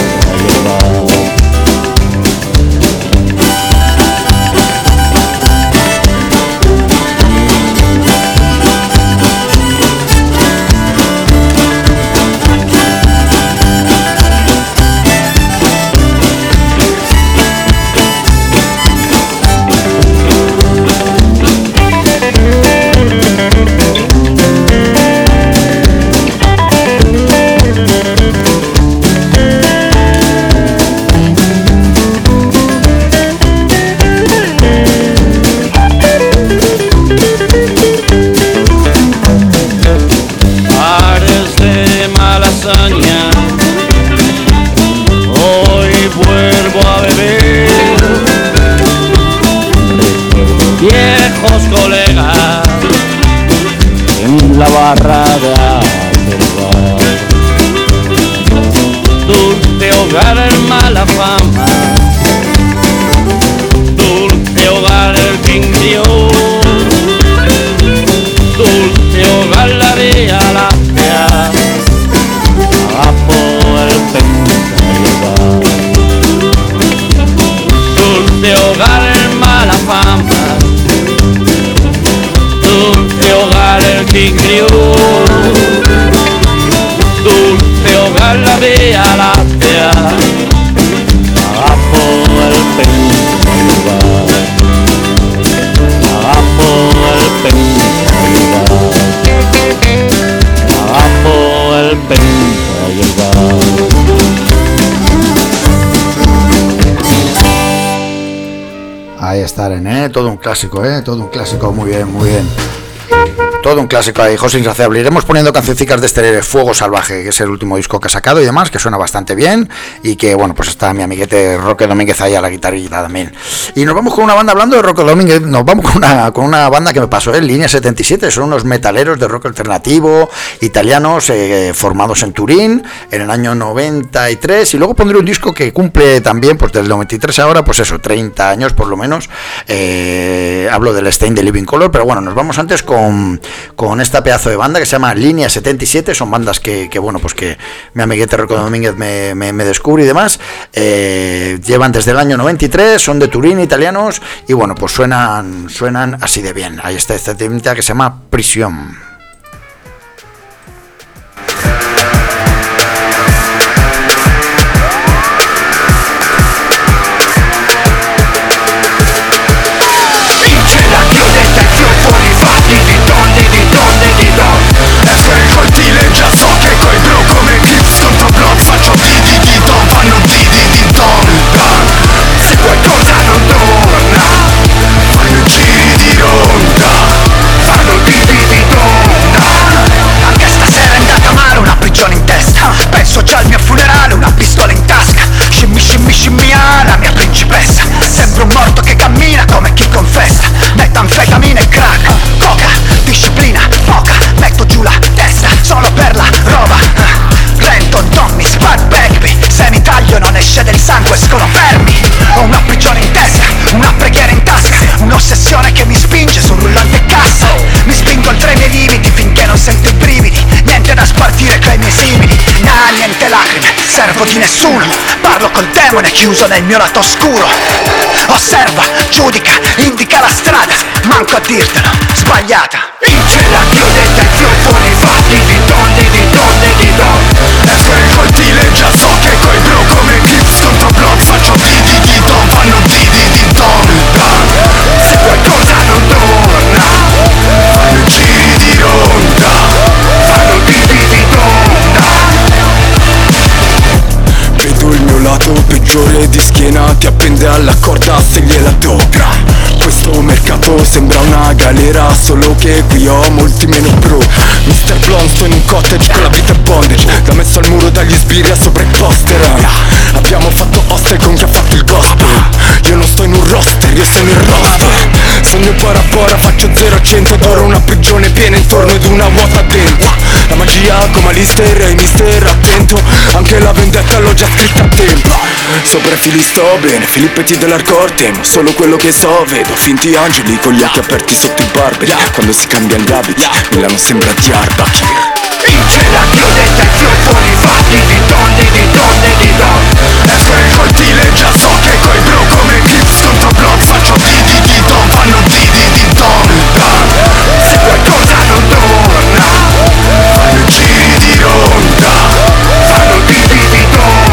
hoy vuelvo a beber. Recuerdo viejos colegas en la barra de aquel bar. Dulce hogar, el mala fama, dulce hogar, el King Dios, crió. Dulce hogar la Vía Láctea, bajo el pensador, bajo el pensador, bajo el pensador. Ahí está, todo un clásico, todo un clásico, muy bien, muy bien. Todo un clásico ahí, José Insaciable. Iremos poniendo cancioncicas de este Fuego Salvaje, que es el último disco que ha sacado y demás, que suena bastante bien, y que, bueno, pues está mi amiguete Roque Domínguez ahí a la guitarrita también. Y nos vamos con una banda, hablando de Roque Domínguez, nos vamos con una banda que me pasó, Línea 77, son unos metaleros de rock alternativo, italianos, formados en Turín, en el año 93, y luego pondré un disco que cumple también, pues del 93 ahora, pues eso, 30 años por lo menos, hablo del Stain de Living Color, pero bueno, nos vamos antes con esta pedazo de banda que se llama Línea 77, son bandas que bueno, pues que mi amiguete Roque Domínguez me descubre y demás, llevan desde el año 93, son de Turín, italianos, y bueno, pues suenan así de bien. Ahí está esta temita que se llama Prisión. C'ha il mio funerale, una pistola in tasca. Scimmi, scimmi, scimmia, la mia principessa. Sempre un morto che cammina come chi confessa. Metanfetamina e crack, coca, disciplina, poca. Metto giù la testa, solo per la roba. Renton, Tommy, Spud, Bagby. Se mi taglio non esce del sangue, escono fermi. Ho una prigione in testa, una preghiera in tasca. Un'ossessione che mi spinge sul rullante cassa. Mi spingo oltre i miei limiti finché non sento i brividi. Niente da spartire coi miei simili. Niente lacrime, servo di nessuno. Parlo col demone chiuso nel mio lato oscuro. Osserva, giudica, indica la strada. Manco a dirtelo, sbagliata. Vince la chiudetta e fiuffoni fatti di don, di don, di don. Esco il cortile, già so che coi blu come clips tutto blog. Faccio di don, fanno di don. Se qualcosa non torna, fanno giri di ronda. Fanno di don. Vedo il mio lato peggiore di schiena, ti appende alla corda se gliela do. Questo mercato sembra una galera, solo che qui ho molti meno pro. Mr. Blonde, sto in un cottage con la vita e bondage. Da messo al muro dagli sbirri a sopra i poster. Abbiamo fatto hostel con chi ha fatto il gospel. Io non sto in un roster, io sono il roster. Sogno bora bora, faccio 0 a 100 ed ora una prigione piena intorno ed una vuota dentro. La magia come Alistair e mister, attento. Anche la vendetta l'ho già scritta a tempo. Sopra i fili sto bene, Filippetti dell'hardcore temo solo quello che so, vedo finti angeli con gli occhi aperti sotto i barberi. Quando si cambiano gli abiti, Milano sembra Diyarbakir. Vince la chiudetta e fiuffoni fatti di don, di don, di don. Esco il cortile, già so che coi blu come clips tutto blog. Faccio di don, fanno di don. Se qualcosa non torna, fanno giri di ronda. Fanno di don.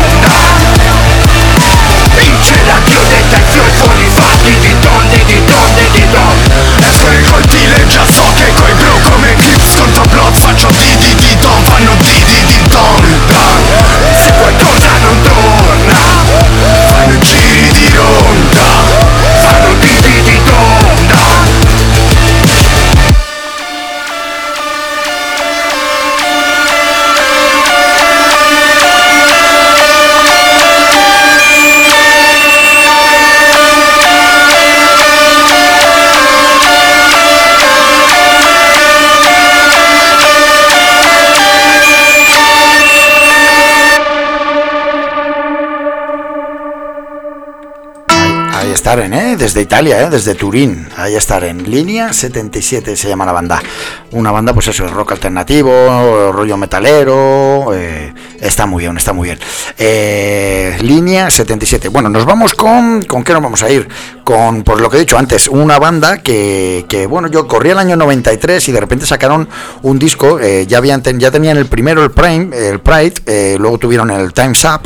Vince la chiudetta e fiuffoni fatti di don, di don, di don. Esco il cortile, già so che coi blu come clips contro blog. Faccio di don, fanno di don. Se qualcosa non torna, fanno giri di ronda. Fanno di don. René, desde Italia, desde Turín. Ahí estar en Línea 77 se llama la banda. Una banda, pues eso, rock alternativo, rollo metalero. Está muy bien, está muy bien. Línea 77. Bueno, nos vamos con ¿qué nos vamos a ir? Con, por lo que he dicho antes, una banda que bueno, yo corrí el año 93 y de repente sacaron un disco. Ya tenían el primero, el Pride, luego tuvieron el Time's Up.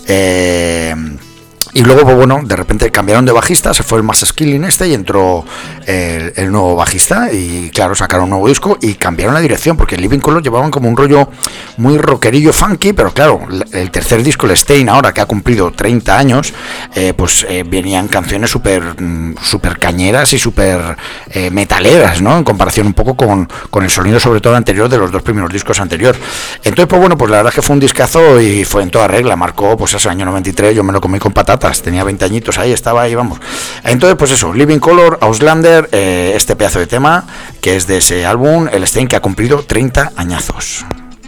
Y luego, pues bueno, de repente cambiaron de bajista, se fue el Mass Skilling y entró el nuevo bajista y claro, sacaron un nuevo disco y cambiaron la dirección porque Living Colour llevaban como un rollo muy rockerillo funky, pero claro, el tercer disco, el Stain, ahora que ha cumplido 30 años, venían canciones súper cañeras y súper metaleras, ¿no? En comparación un poco con el sonido sobre todo anterior de los dos primeros discos anteriores. Entonces, pues bueno, pues la verdad es que fue un discazo y fue en toda regla, marcó pues ese año 93, yo me lo comí con patatas. Tenía 20 añitos ahí, estaba ahí, vamos. Entonces, pues eso, Living Colour, Auslander, este pedazo de tema, que es de ese álbum, el Stain, que ha cumplido 30 añazos.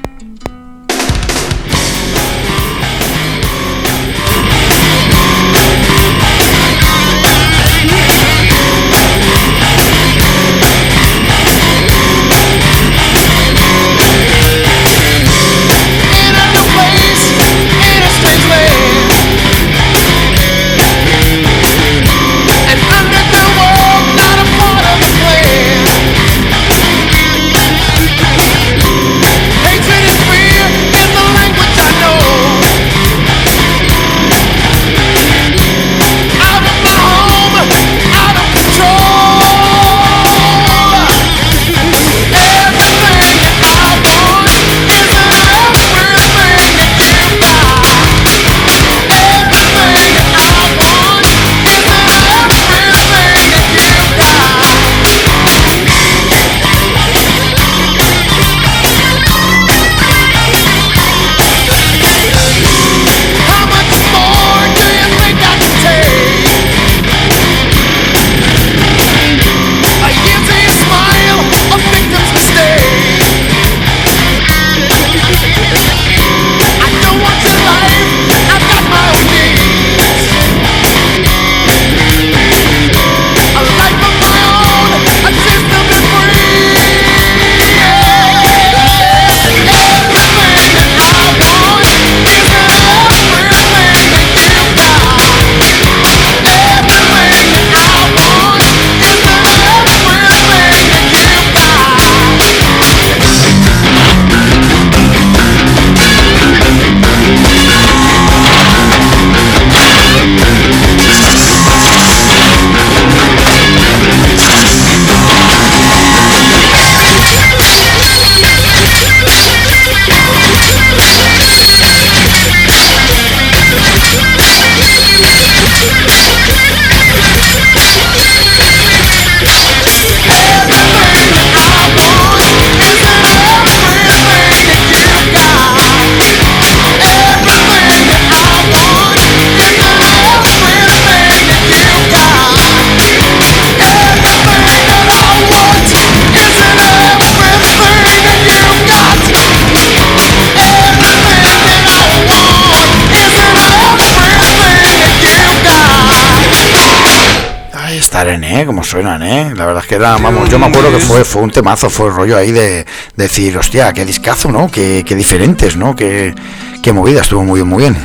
Como suenan, la verdad es que era, vamos, yo me acuerdo que fue un temazo, fue el rollo ahí de decir, hostia, qué discazo, ¿no? Qué diferentes, ¿no? Qué movida, estuvo muy bien.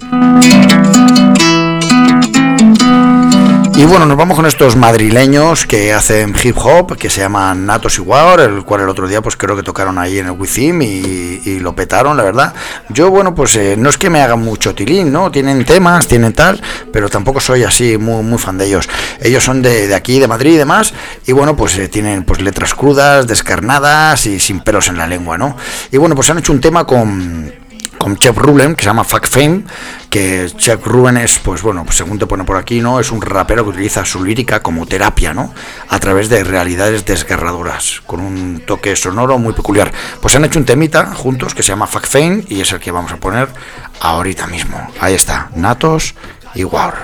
Y bueno, nos vamos con estos madrileños que hacen hip hop, que se llaman Natos y War, el cual el otro día pues creo que tocaron ahí en el Within y lo petaron, la verdad. Yo, bueno, pues no es que me hagan mucho tilín, ¿no? Tienen temas, tienen tal, pero tampoco soy así muy fan de ellos. Ellos son de aquí, de Madrid y demás, y bueno, pues tienen pues letras crudas, descarnadas y sin pelos en la lengua, ¿no? Y bueno, pues han hecho un tema con Chef Ruben, que se llama Fuck Fame, que Chef Ruben es, pues bueno, pues según te pone por aquí, ¿no? Es un rapero que utiliza su lírica como terapia, ¿no? A través de realidades desgarradoras, con un toque sonoro muy peculiar. Pues han hecho un temita juntos que se llama Fuck Fame y es el que vamos a poner ahorita mismo. Ahí está, Natos y War.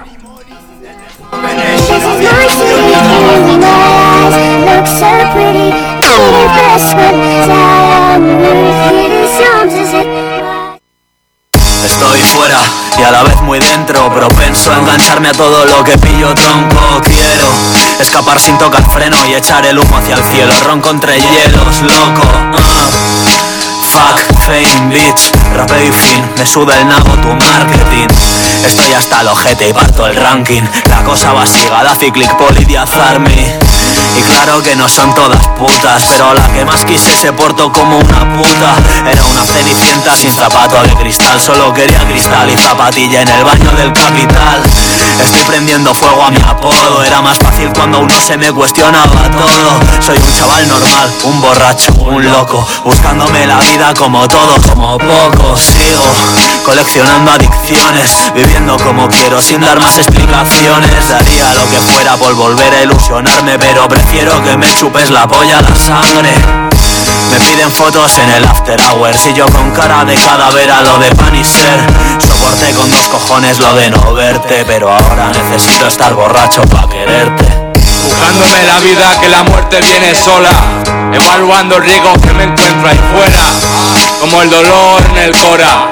Estoy fuera y a la vez muy dentro. Vengo propenso a engancharme a todo lo que pillo tronco. Quiero escapar sin tocar freno y echar el humo hacia el cielo. Ronco entre hielos, loco. Fuck, fame, bitch, rapeo y fin. Me suda el nabo tu marketing. Estoy hasta el ojete y parto el ranking. La cosa va siga, da click, polidiazarme. Y claro que no son todas putas, pero la que más quise se portó como una puta. Era una cenicienta sin zapato de cristal. Solo quería cristal y zapatilla en el baño del capital. Estoy prendiendo fuego a mi apodo. Era más fácil cuando uno se me cuestionaba todo. Soy un chaval normal, un borracho, un loco, buscándome la vida como todo, como poco. Sigo coleccionando adicciones, viviendo como quiero sin dar más explicaciones. Daría lo que fuera por volver a ilusionarme, pero prefiero que me chupes la polla, la sangre. Me piden fotos en el after hours y yo con cara de cadáver a lo de Punisher. Soporté con 2 cojones lo de no verte, pero ahora necesito estar borracho pa' quererte. Buscándome la vida que la muerte viene sola, evaluando el riesgo que me encuentro ahí fuera, como el dolor en el cora.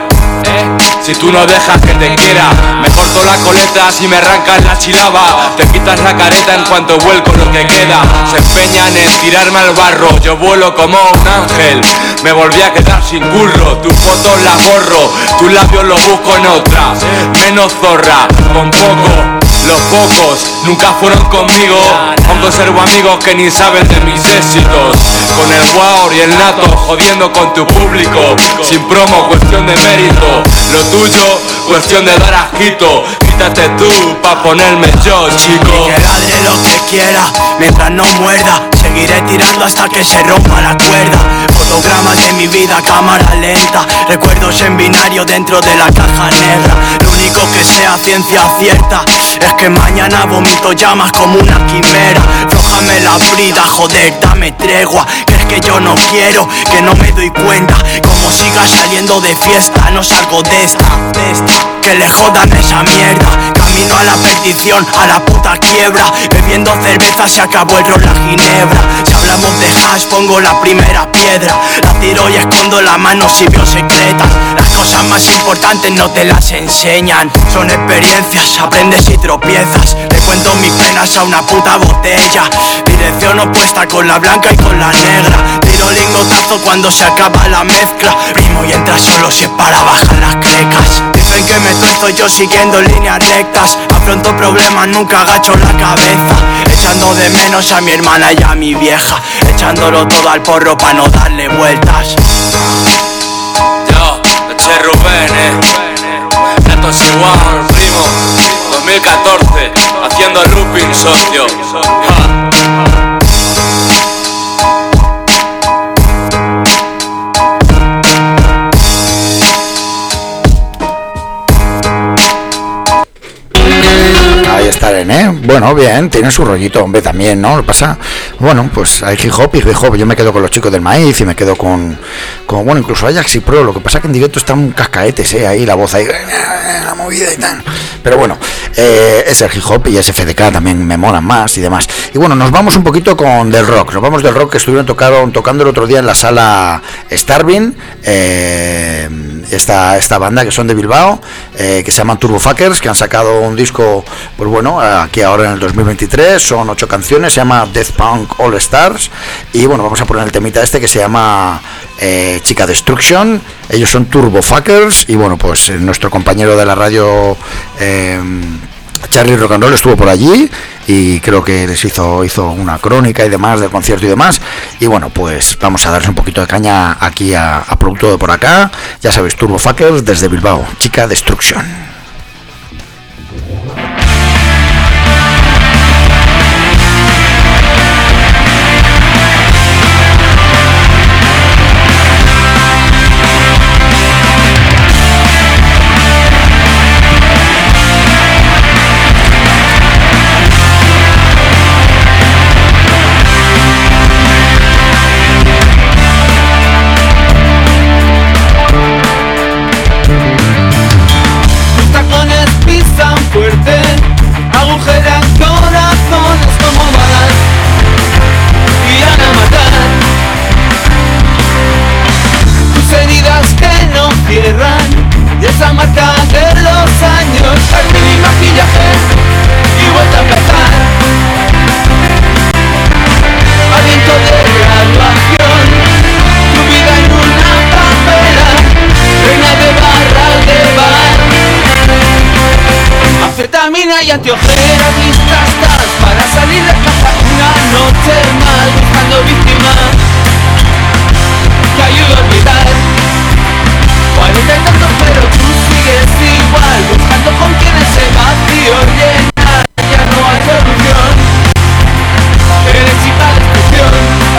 Si tú no dejas que te quiera, me corto las coletas y me arrancas la chilaba. Te quitas la careta en cuanto vuelco lo que queda. Se empeñan en tirarme al barro, yo vuelo como un ángel. Me volví a quedar sin curro, tus fotos las borro, tus labios los busco en otras. Menos zorra, con poco. Los pocos nunca fueron conmigo. Aún conservo amigos que ni saben de mis éxitos. Con el wow y el nato, jodiendo con tu público. Sin promo, cuestión de mérito. Lo tuyo, cuestión de dar asquito. Quítate tú, pa' ponerme yo, chico. Y que ladre lo que quiera, mientras no muerda. Seguiré tirando hasta que se rompa la cuerda. Fotogramas de mi vida, cámara lenta. Recuerdos en binario dentro de la caja negra. Lo único que sea ciencia cierta es que mañana vomito llamas como una quimera. Flójame la brida, joder, dame tregua. ¿Crees que yo no quiero? Que no me doy cuenta. Como siga saliendo de fiesta, no salgo de esta. Que le jodan esa mierda. Camino a la perdición, a la puta quiebra. Bebiendo cerveza se acabó el ron, la ginebra. Si hablamos de hash pongo la primera piedra. La tiro y escondo la mano si veo secretas. Las cosas más importantes no te las enseñan. Son experiencias, aprendes y tropiezas. Le cuento mis penas a una puta botella. Dirección opuesta con la blanca y con la negra. Tiro lingotazo cuando se acaba la mezcla. Primo y entra solo si es para bajar las crecas. Dicen que me tuerzo yo siguiendo líneas rectas. Afronto problemas, nunca agacho la cabeza. Echando de menos a mi hermana y a mi vieja. Echándolo todo al porro pa' no darle vueltas. Yo, Eche Rubén, Natos igual, primo. 2014, haciendo looping, socio. Ahí está René. Bueno, bien, tiene su rollito, hombre, también, ¿no? Lo pasa, bueno, pues hay hip hop y hip hop. Yo me quedo con los chicos del maíz y me quedo con bueno, incluso Ajax y Pro. Lo que pasa que en directo están cascaetes, ahí la voz ahí, la movida y tal. Pero bueno, es el hip hop y SFDK también me molan más y demás. Y bueno, nos vamos un poquito con del rock. Nos vamos del rock que estuvieron tocando el otro día en la sala Starving. Esta banda que son de Bilbao, que se llaman Turbofuckers, que han sacado un disco, pues bueno, aquí ahora en el 2023, son 8 canciones, se llama Death Punk All Stars, y bueno, vamos a poner el temita este que se llama Chica Destruction. Ellos son Turbofuckers, y bueno, pues nuestro compañero de la radio, Charlie Rock and Roll, estuvo por allí y creo que les hizo una crónica y demás del concierto y demás. Y bueno, pues vamos a darles un poquito de caña aquí a producto de por acá. Ya sabéis, Turbofuckers desde Bilbao, Chica Destruction. anteojeras, mis trastas para salir de casa. Una noche mal buscando víctimas que ayuda a olvidar. 40 y tantos pero tú sigues igual, buscando con quién ese vacío llenar. Ya no hay solución, eres chica de expresión.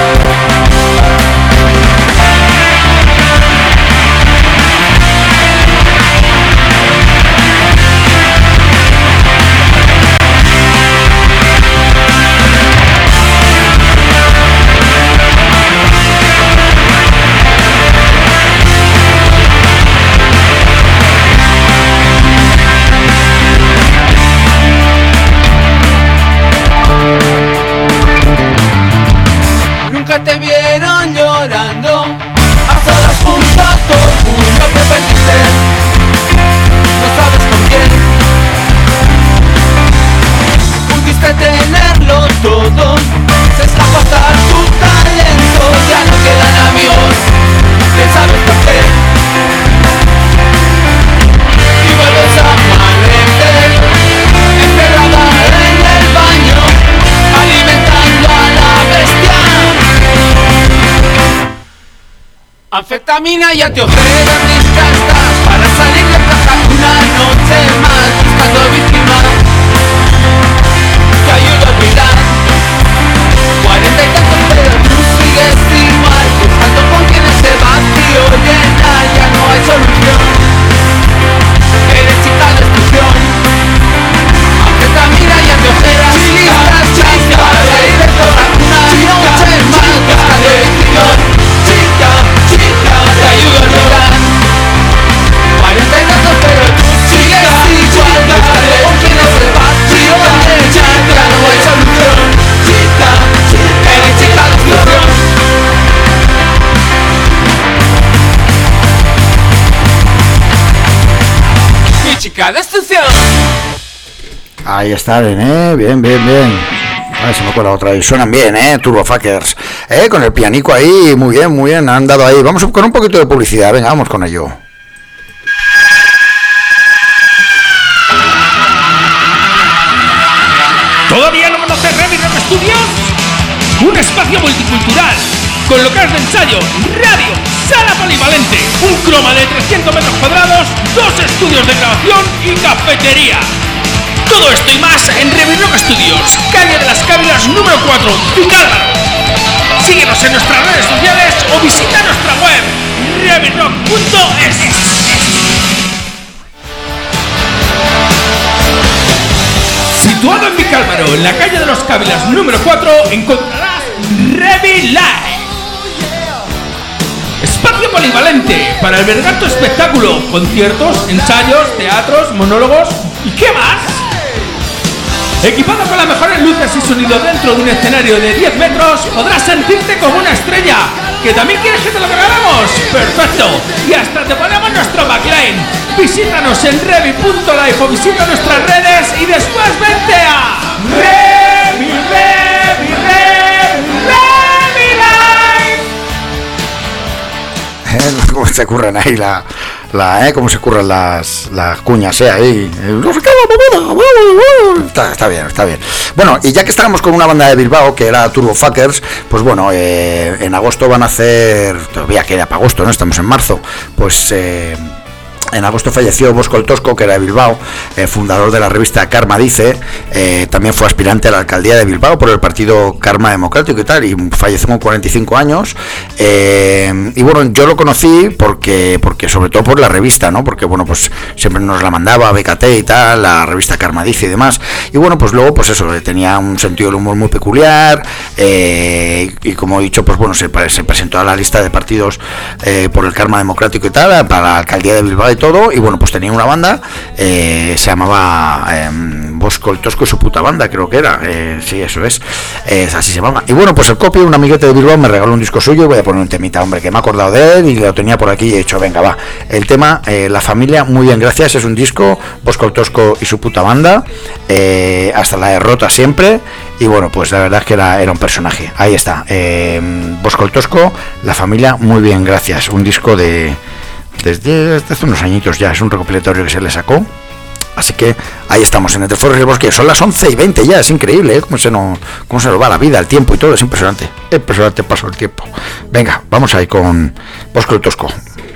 Nunca te vieron llorando, a solas junto a tu orgullo que perdiste. No sabes con quién. Pudiste tenerlo todo, se escapó hasta tu talento. Ya no quedan amigos, ¿quién sabe por qué? Y vuelves a amanecer, encerrada en el baño, alimentando a la bestia. Anfetamina y anteojeras, mis trastas para salir de casa. Una noche más buscando víctimas que ayuda a olvidar. 40 y tantos pero tú sigues igual, buscando con quién ese vacío llenar. Ya no hay solución, eres chica de destrucción. Anfetamina y anteojeras, mis trastas para salir de casa. Una noche más buscando víctimas. Te ayudo a olvidar. 40 y tantos pero tú sigues igual, buscando con quién es el vacío llenar. Ya no hay solución, eres chica de destrucción. Mi chica de destrucción. Ahí están, bien. A ver si me acuerdo otra vez. Suenan bien, Turbofuckers. Con el pianico ahí, muy bien. Han dado ahí. Vamos con un poquito de publicidad. Venga, vamos con ello. ¿Todavía no conoces Revi Rock Studios? Un espacio multicultural con locales de ensayo, radio, sala polivalente, un croma de 300 metros cuadrados, 2 estudios de grabación y cafetería. Todo esto y más en Revi Rock Studios, calle de las Cávilas número 4, Vicálvaro. Síguenos en nuestras redes sociales o visita nuestra web revirock.es. Situado en Vicálvaro, en la calle de los Cávilas número 4, encontrarás Revi Live. Espacio polivalente para albergar tu espectáculo, conciertos, ensayos, teatros, monólogos y ¿qué más? Equipado con las mejores luces y sonido dentro de un escenario de 10 metros, podrás sentirte como una estrella. ¿Que también quieres que te lo regalamos? ¡Perfecto! Y hasta te ponemos nuestro backline. Visítanos en revi.life o visita nuestras redes y después vente a Revi Live. ¿Cómo se curran ahí cómo se curran las cuñas ahí? Está bien. Bueno, y ya que estábamos con una banda de Bilbao que era Turbofuckers, pues bueno, en agosto van a hacer, todavía queda para agosto, ¿no? Estamos en marzo, pues en agosto falleció Bosco el Tosco, que era de Bilbao, fundador de la revista Karma Dice, también fue aspirante a la alcaldía de Bilbao por el partido Karma Democrático y tal, y falleció con 45 años, y bueno, yo lo conocí porque sobre todo por la revista, ¿no? Porque bueno, pues siempre nos la mandaba BKT y tal, la revista Karma Dice y demás, y bueno, pues luego pues eso, tenía un sentido del humor muy peculiar, y como he dicho, pues bueno, se presentó a la lista de partidos por el Karma Democrático y tal, para la alcaldía de Bilbao y todo, y bueno, pues tenía una banda, se llamaba Bosco el Tosco y su puta banda, creo que era, sí, eso es, así se llama. Y bueno, pues el Copy, un amiguete de Bilbao, me regaló un disco suyo y voy a poner un temita, hombre, que me he acordado de él y lo tenía por aquí y he dicho, venga, va, el tema, La Familia, muy bien, gracias, es un disco, Bosco el Tosco y su puta banda, hasta la derrota siempre, y bueno, pues la verdad es que era un personaje. Ahí está, Bosco el Tosco, La Familia, muy bien, gracias, un disco desde hace unos añitos ya, es un recopilatorio que se le sacó Así que ahí estamos en Entre Fuegos y el Bosque. Son las 11:20 ya, es increíble, ¿eh? Cómo se nos va la vida, el tiempo y todo, es impresionante. Impresionante paso el tiempo. Venga, vamos ahí con Bosco el Tosco.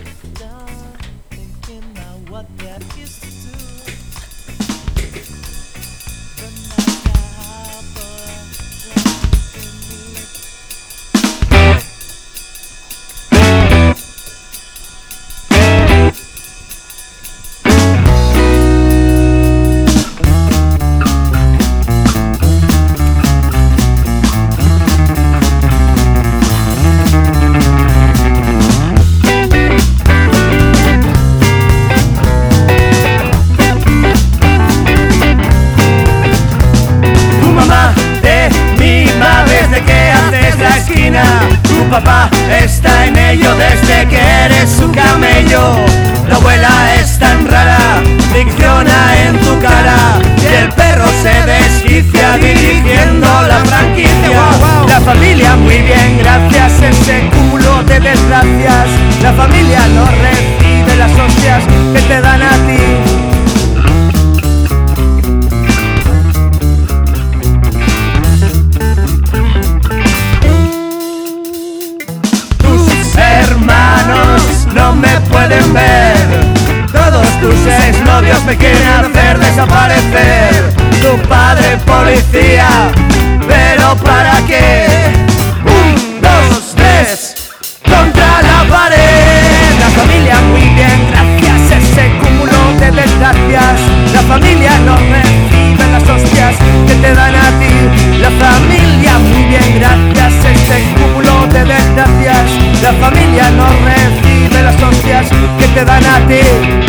Papá está en ello desde que eres su camello. La abuela es tan rara, dicciona en tu cara, y el perro se desquicia dirigiendo la franquicia. La familia muy bien, gracias, ese cúmulo de desgracias. La familia no recibe las hostias que te dan a ti. No me pueden ver. Todos tus exnovios me quieren hacer desaparecer. Tu padre policía, pero ¿para qué? 1, 2, 3, contra la pared. La familia muy bien, gracias, ese cúmulo de desgracias. La familia no recibe las hostias que te dan a ti. La familia muy bien, gracias, ese cúmulo de desgracias. La familia no recibe las hostias que te dan a ti.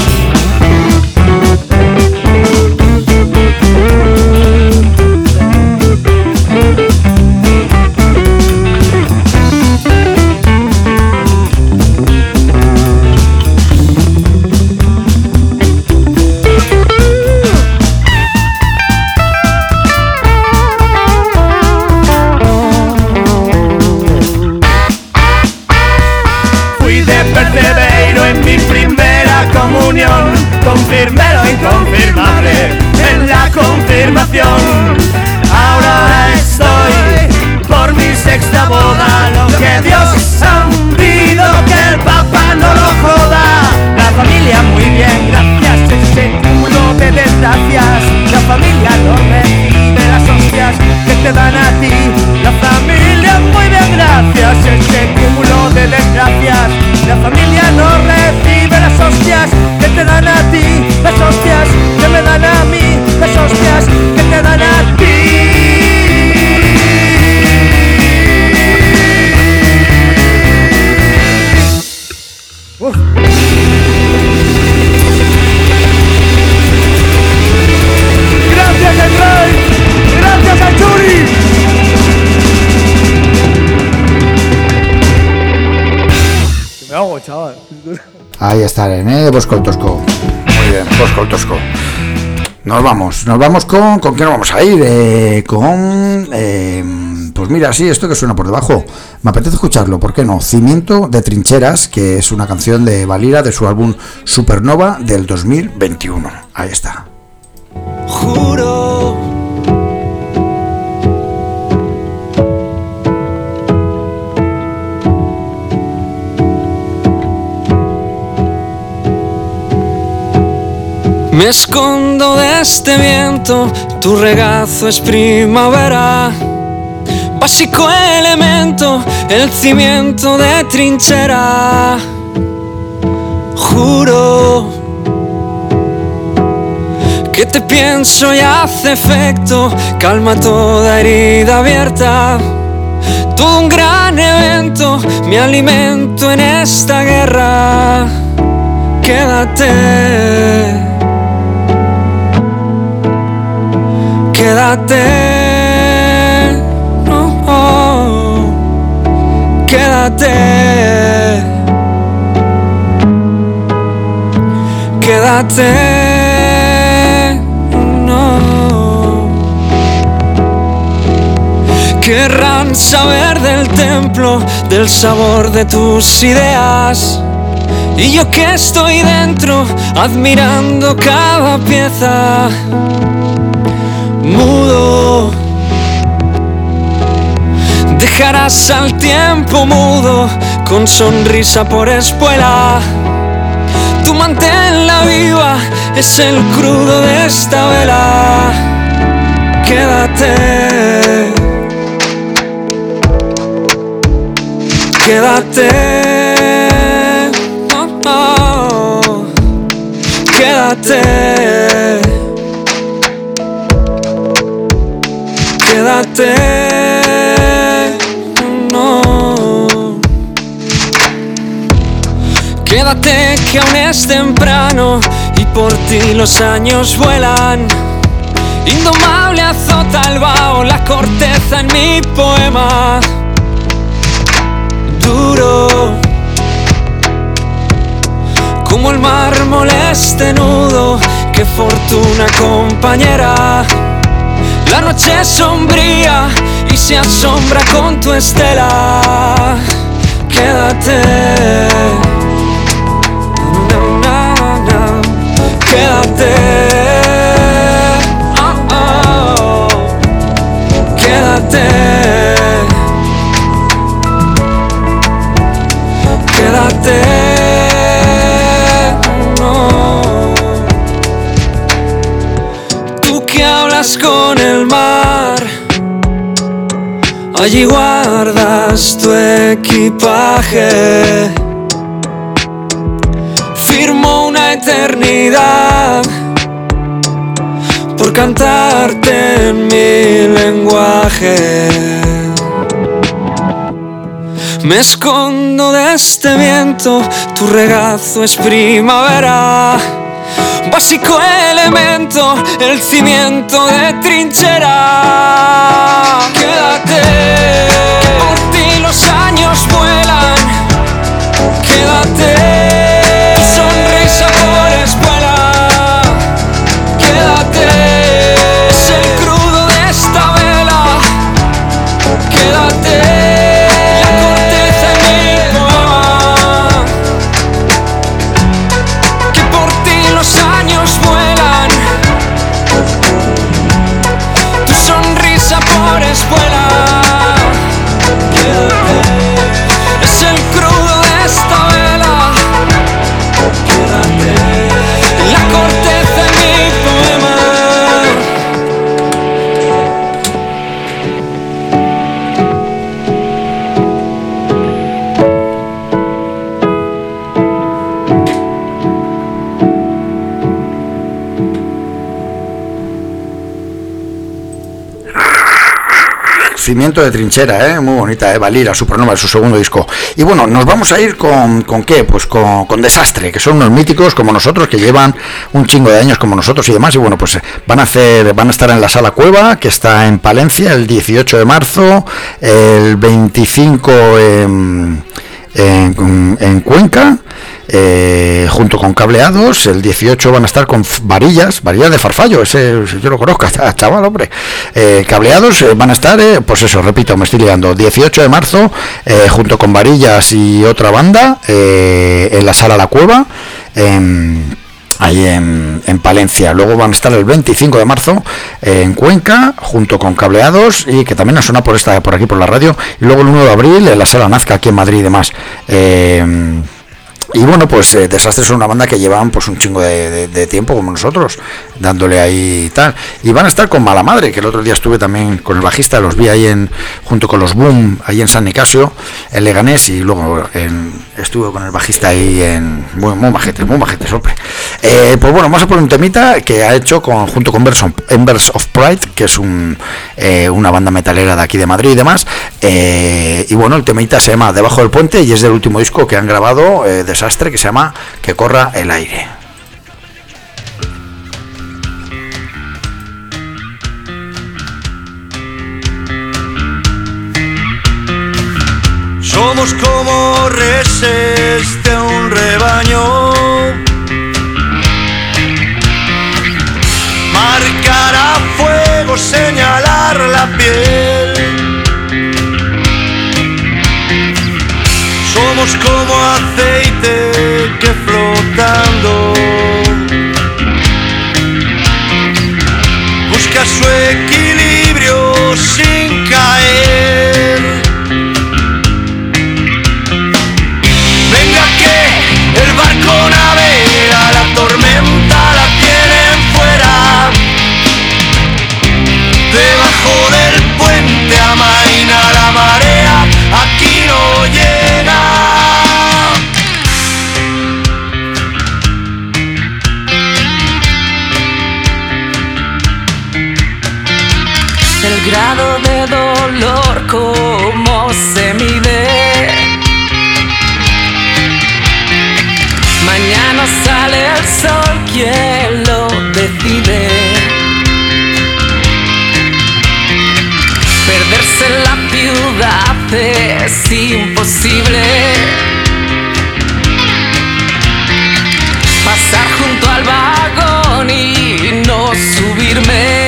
Confirmero inconfirmable en la confirmación. Ahora estoy por mi sexta boda. Lo que Dios ha hundido, que el Papa no lo joda. La familia muy bien, gracias, ese cúmulo de desgracias. La familia no recibe las hostias que te dan a ti. La familia muy bien, gracias, ese cúmulo de desgracias. La familia no recibe las hostias que te dan a ti. Las hostias que me dan a mí. Las hostias que te dan a ti. Gracias al Rey. Gracias a Churi. Me hago, chaval. Ahí está, Bosco el Tosco. Muy bien, Bosco el Tosco. Nos vamos con ¿qué nos vamos a ir? Pues mira, sí, esto que suena por debajo. Me apetece escucharlo, ¿por qué no? Cimiento de Trincheras, que es una canción de Valira de su álbum Supernova del 2021. Ahí está. Juro. Me escondo de este viento, tu regazo es primavera. Básico elemento, el cimiento de trinchera. Juro que te pienso y hace efecto, calma toda herida abierta. Todo un gran evento, mi alimento en esta guerra. Quédate. Quédate, no, quédate, quédate, no. Querrán saber del templo, del sabor de tus ideas. y yo que estoy dentro admirando cada pieza. Mudo, dejarás al tiempo mudo con sonrisa por espuela. Tu manténla viva, es el crudo de esta vela. Quédate, quédate, oh, oh. Quédate, quédate, no. Quédate que aún es temprano y por ti los años vuelan. Indomable azota el vaho la corteza en mi poema. Duro como el mármol este nudo, qué fortuna compañera. La noche es sombría y se asombra con tu estela. Quédate, no, no, no. Quédate, oh, oh. Quédate, quédate, no. Tú que hablas con el mar, allí guardas tu equipaje. Firmo una eternidad por cantarte en mi lenguaje. Me escondo de este viento, tu regazo es primavera. Básico elemento, el cimiento de trinchera. Quédate, que por ti los años vuelan. Quédate, tu sonrisa por espuela. Quédate, es el crudo de esta vela. Quédate, la corteza en mi poema. Que por ti los años vuelan. Tu sonrisa por espuela. Quédate, es el crudo de esta vela. Quédate, la corteza en mi poema. Cimiento de trinchera, muy bonita, Valira, Supernova, su segundo disco. Y bueno, nos vamos a ir con ¿qué? Pues con Desastre, que son unos míticos como nosotros, que llevan un chingo de años como nosotros y demás. Y bueno, pues van a estar en la Sala Cueva, que está en Palencia, el 18 de marzo, el 25 en Cuenca, junto con Cableados. El 18 van a estar con Varillas de Farfallo, ese yo lo conozco, chaval, hombre. Cableados van a estar, pues eso, repito, me estoy liando, 18 de marzo, junto con Varillas y otra banda, en la Sala La Cueva, ahí en Palencia. Luego van a estar el 25 de marzo en Cuenca, junto con Cableados, y que también ha sonado por aquí por la radio. Y luego el 1 de abril en la Sala Nazca, aquí en Madrid y demás. Y bueno, pues Desastres son una banda que llevan pues un chingo de tiempo como nosotros, dándole ahí y tal. Y van a estar con Mala Madre, que el otro día estuve también con el bajista, los vi ahí junto con los Boom, ahí en San Nicasio, en Leganés, y luego estuve con el bajista ahí muy majetes, hombre. Pues bueno, vamos a poner un temita que ha hecho junto con Embers of Pride, que es una banda metalera de aquí de Madrid y demás. Y bueno, el temita se llama Debajo del Puente y es del último disco que han grabado, Desastre, que se llama Que corra el aire. Somos como reses de un rebaño, marcar a fuego, señalar la piel. Somos somos como aceite que flotando busca su equilibrio sin caer. Venga que el barco navega, la tormenta la tienen fuera. Debajo del puente amaina la marea, aquí no llega. El grado de dolor, ¿cómo se mide? Mañana sale el sol, ¿quién lo decide? Perderse en la ciudad es imposible. Pasar junto al vagón y no subirme.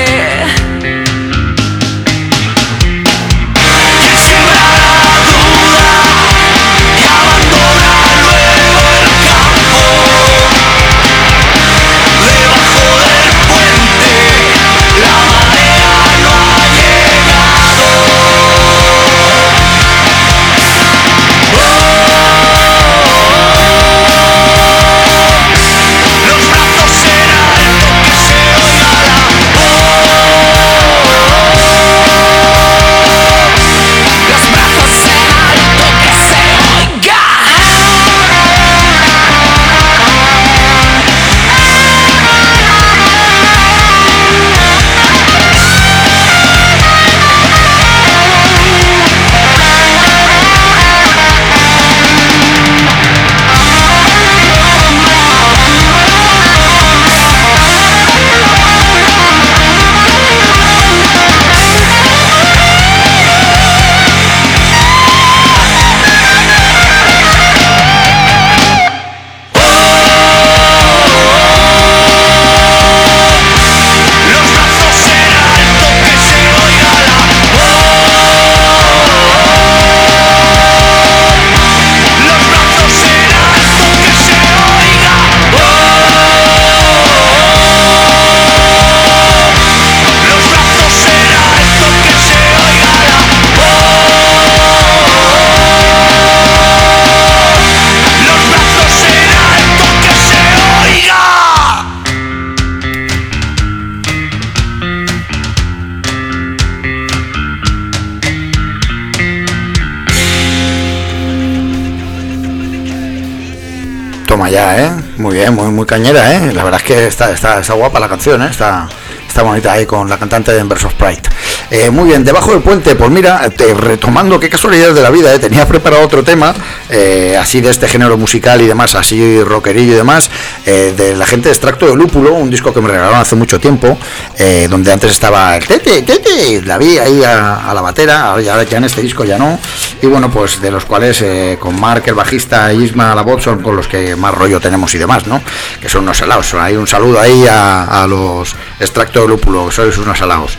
Ya, muy bien, muy cañera, la verdad es que está guapa la canción, está bonita ahí con la cantante de Inversos Pride. Muy bien, debajo del puente, pues mira, retomando, qué casualidades de la vida, tenía preparado otro tema, así de este género musical y demás, así rockerillo y demás, de la gente de Extracto de Lúpulo, un disco que me regalaron hace mucho tiempo, donde antes estaba el Tete, la vi ahí a la batera, ahora ya en este disco ya no, y bueno, pues de los cuales con Mark, el bajista, y Isma, la voz, son con los que más rollo tenemos y demás, ¿no? Que son unos salados, hay un saludo ahí a los Extracto de Lúpulo, que sois unos salados.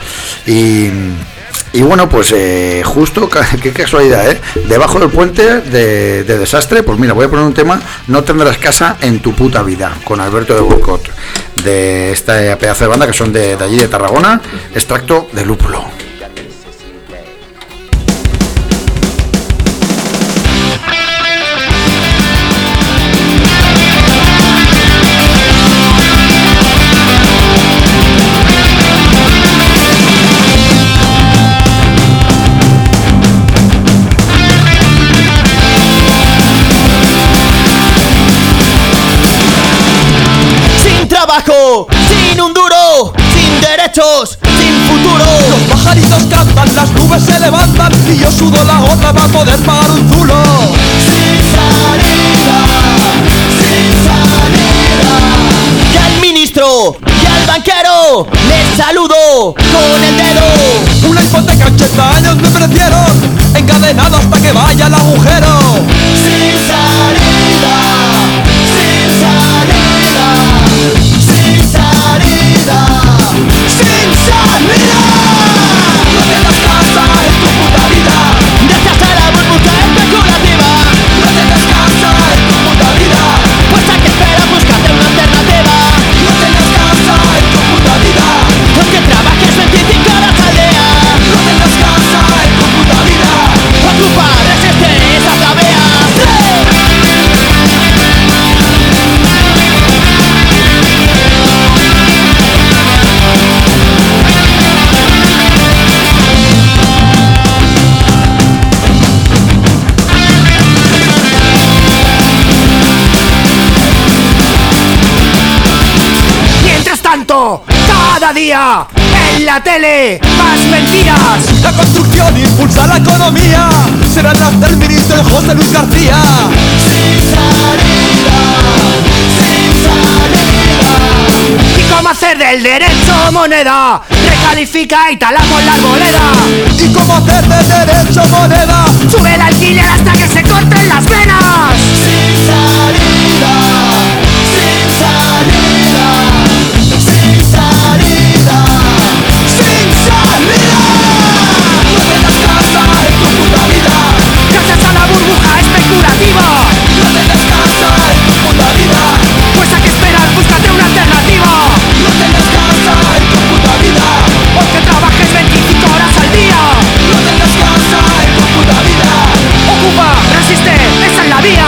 Y bueno, pues justo, qué casualidad, debajo del puente de Desastre, pues mira, voy a poner un tema, No tendrás casa en tu puta vida, con Alberto de Burcot, de esta pedazo de banda que son de allí de Tarragona, Extracto de Lúpulo. Sin un duro, sin derechos, sin futuro. Los pajaritos cantan, las nubes se levantan y yo sudo la gota para poder pagar un zulo. Sin salida, sin salida. Y al ministro y al banquero les saludo con el dedo. Una hipoteca 80 años me ofrecieron, encadenado hasta que vaya al agujero. Sin salida, sin salida. Sin salida, sin salida. No tienes casa en tu puta vida, gracias a la burbuja especulativa. No tienes tanto, cada día en la tele más mentiras. La construcción impulsa la economía, será tras el ministro José Luis García. Sin salida, sin salida. ¿Y cómo hacer del derecho moneda? Recalifica y talamos la arboleda. ¿Y cómo hacer del derecho moneda? Sube el alquiler hasta que se corten las venas. Sin salida, sin salida, sin salida, sin salida. No tendrás casa en tu puta vida. Gracias a la burbuja especulativa. No tendrás casa en tu puta vida. Pues a qué esperas, búscate una alternativa. No tendrás casa en tu puta vida. Porque trabajes 25 horas al día. No tendrás casa en tu puta vida. Ocupa, resiste, esa es la vía.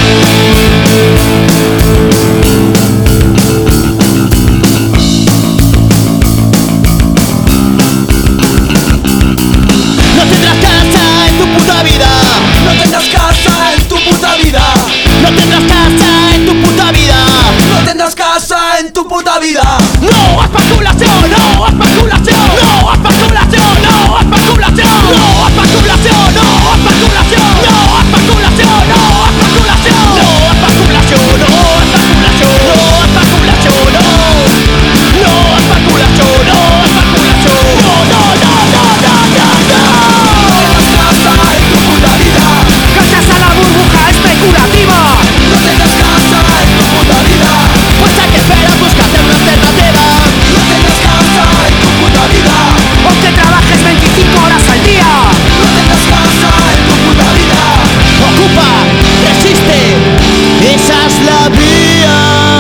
No tendrás casa en tu puta vida. No tendrás casa en tu puta vida. No tendrás casa en tu puta vida. No tendrás casa en tu puta vida. No a especulación, no a especulación, no a especulación, no a especulación, no a especulación, no a especulación, no a especulación, no a especulación, no a especulación, no a especulación, no a especulación, no a especulación, no a especulación, no, no, no, no, no, no, no. No tendrás casa en tu puta vida. Gracias a la burbuja especulativa. No tendrás casa en tu puta vida. Pues a qué esperas, búscate una alternativa. No tendrás casa en tu puta vida. Aunque trabajes 25 horas al día. No tendrás casa en tu puta vida. Ocupa, resiste, esa es la vía.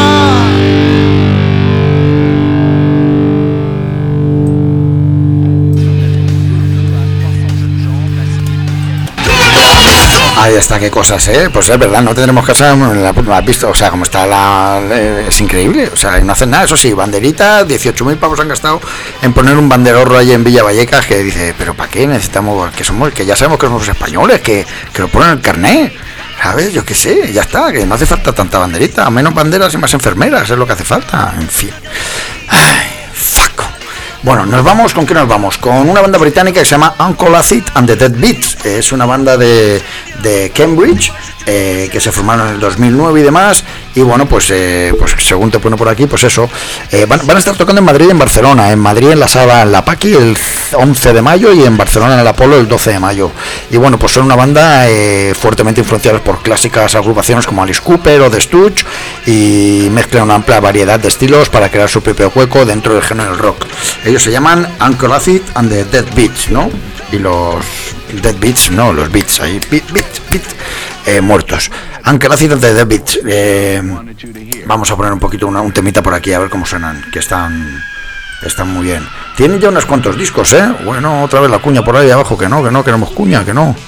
Ahí está, qué cosas, pues es verdad, no tendremos casa, la has visto, o sea, como está es increíble, o sea, no hacen nada, eso sí, banderitas, 18.000 pavos han gastado en poner un banderorro ahí en Villa Vallecas que dice, pero ¿para qué necesitamos, que ya sabemos que somos españoles, que lo ponen en el carnet, ¿sabes? Yo qué sé, ya está, que no hace falta tanta banderita, menos banderas y más enfermeras, es lo que hace falta, en fin. Ay, fuck. Bueno, nos vamos, ¿con qué nos vamos? Con una banda británica que se llama Uncle Acid and the Dead Beats. Es una banda de Cambridge que se formaron en el 2009 y demás. Y bueno, pues según te pone por aquí, pues eso. Van a estar tocando en Madrid y en Barcelona. En Madrid en la sala La Paqui el 11 de mayo y en Barcelona en el Apolo el 12 de mayo. Y bueno, pues son una banda fuertemente influenciadas por clásicas agrupaciones como Alice Cooper o The Stooges y mezclan una amplia variedad de estilos para crear su propio hueco dentro del género del rock. Ellos se llaman Uncle Acid and the Dead Beats, ¿no? Y los Dead Beats, no, los Beats ahí, muertos. Uncle Acid and the Dead Beats. Vamos a poner un poquito un temita por aquí a ver cómo suenan, que están muy bien. Tienen ya unos cuantos discos, Bueno, otra vez la cuña por ahí abajo, que no queremos cuña, que no.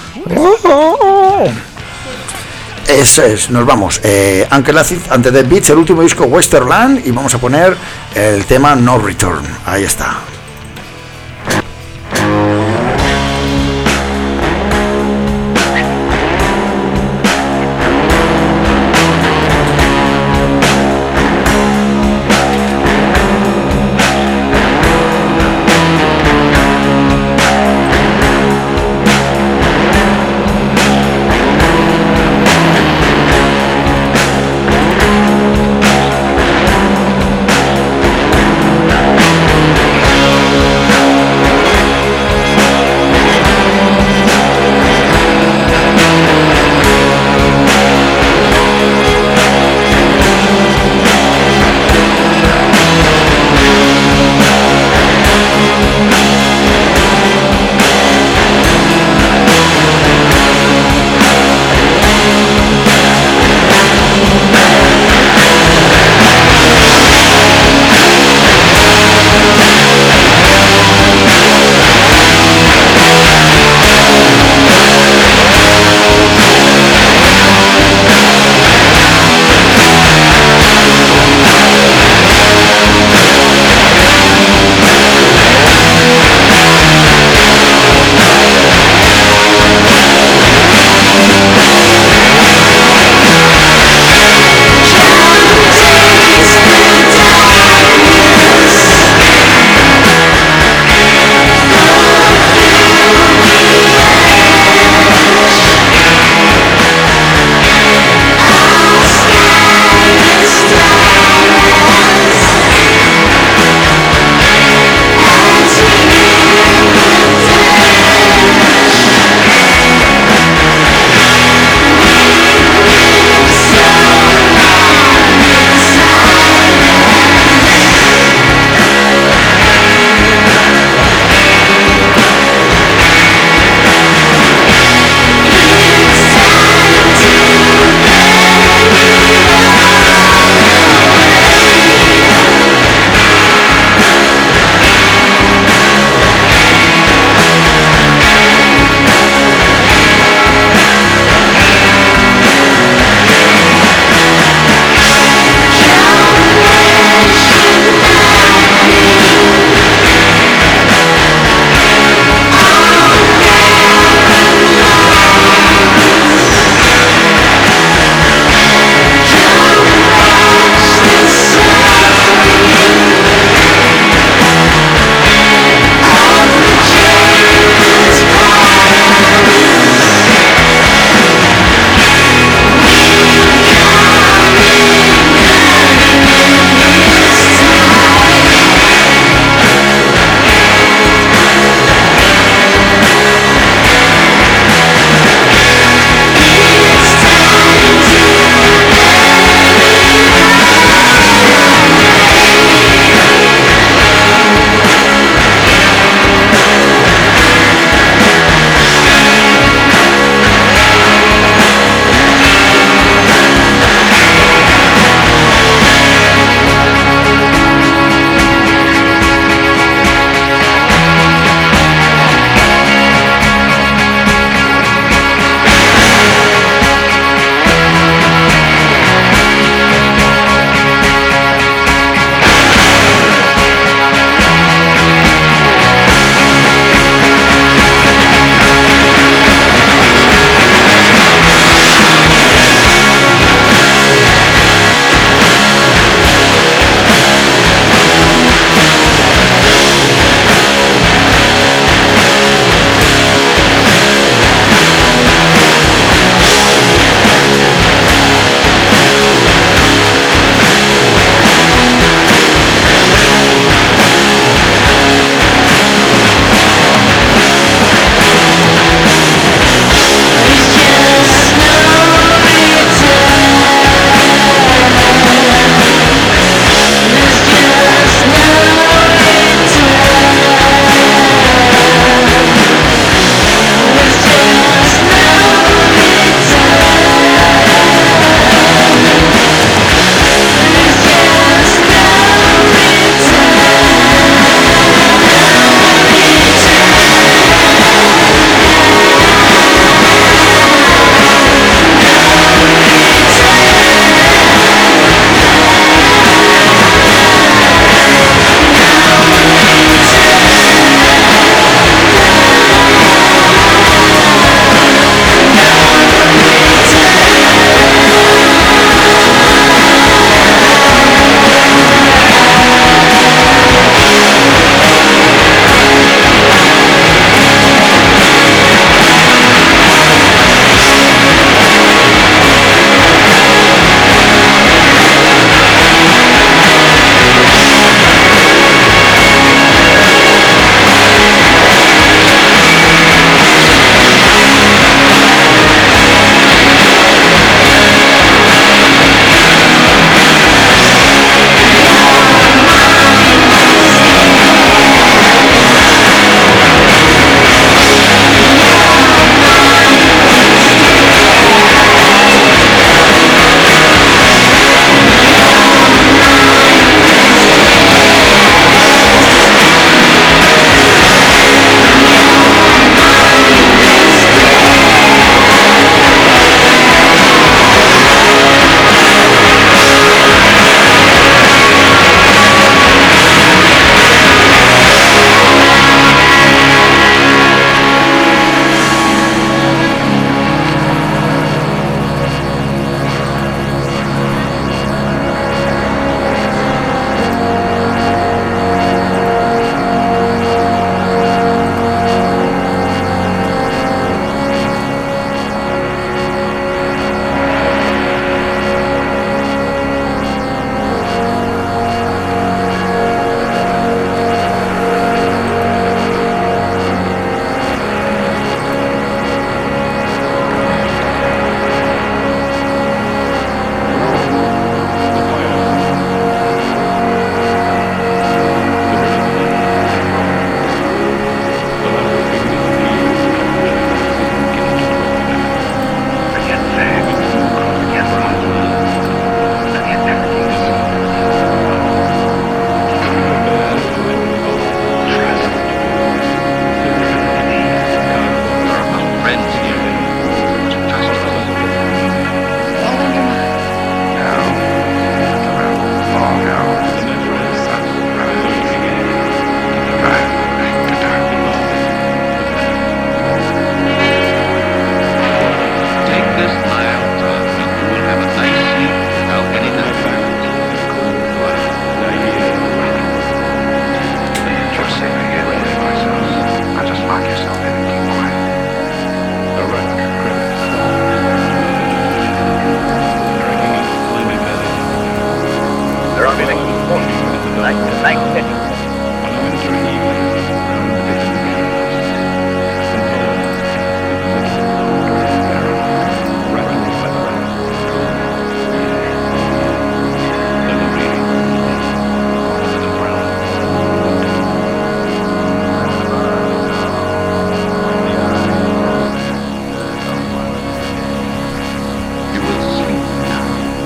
Eso es, nos vamos. Uncle Acid and the Dead Beats, el último disco Westerland, y vamos a poner el tema No Return. Ahí está.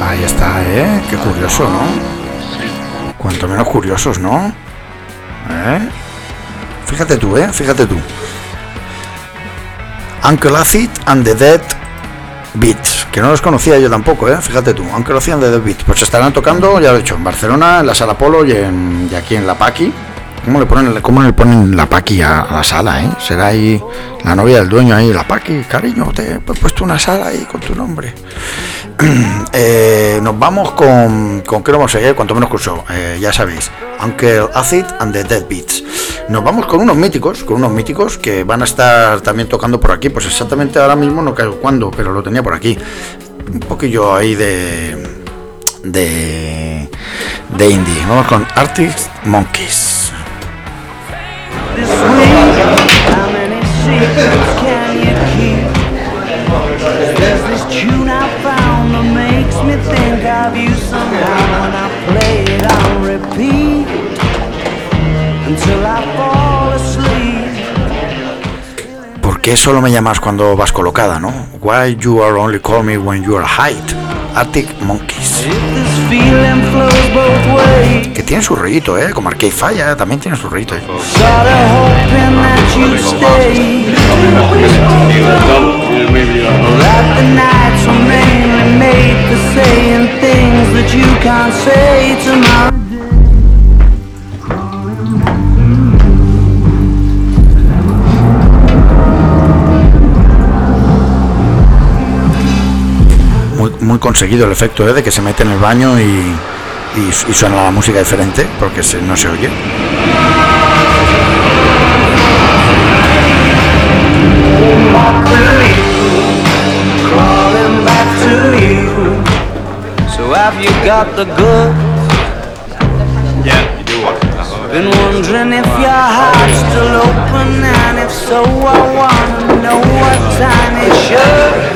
Ahí está, qué curioso, ¿no? Cuanto menos curiosos, ¿no? Fíjate tú, fíjate tú. Uncle Acid and the Dead Beats, que no los conocía yo tampoco, fíjate tú. Uncle Acid and the Dead Beats, pues estarán tocando, ya lo he dicho, en Barcelona, en la Sala Polo y aquí en la Paqui. ¿Cómo le ponen la Paqui a la sala, Será ahí la novia del dueño ahí, la Paqui, cariño, te he puesto una sala ahí con tu nombre. Nos vamos con ¿qué vamos a seguir? Cuanto menos curso, ya sabéis, Uncle Acid and the Dead Beats. Nos vamos con unos míticos que van a estar también tocando por aquí, pues exactamente ahora mismo no caigo cuándo, pero lo tenía por aquí. Un poquillo ahí de indie. Vamos con Arctic Monkeys. How many secrets can you keep? There's this tune I found that makes me think of you somehow, and I play it on repeat until I fall asleep. ¿Por qué solo me llamas cuando vas colocada, no? Why you are only call me when you are high? Arctic Monkeys. Que tiene su rollito, como Arcade Fire, también tiene su rollito. Muy conseguido el efecto de que se mete en el baño y suena la música diferente porque no se oye. So have you got the goods? Yeah, you do. Been wondering if your heart's still open, and if so, I wanna know what time it should.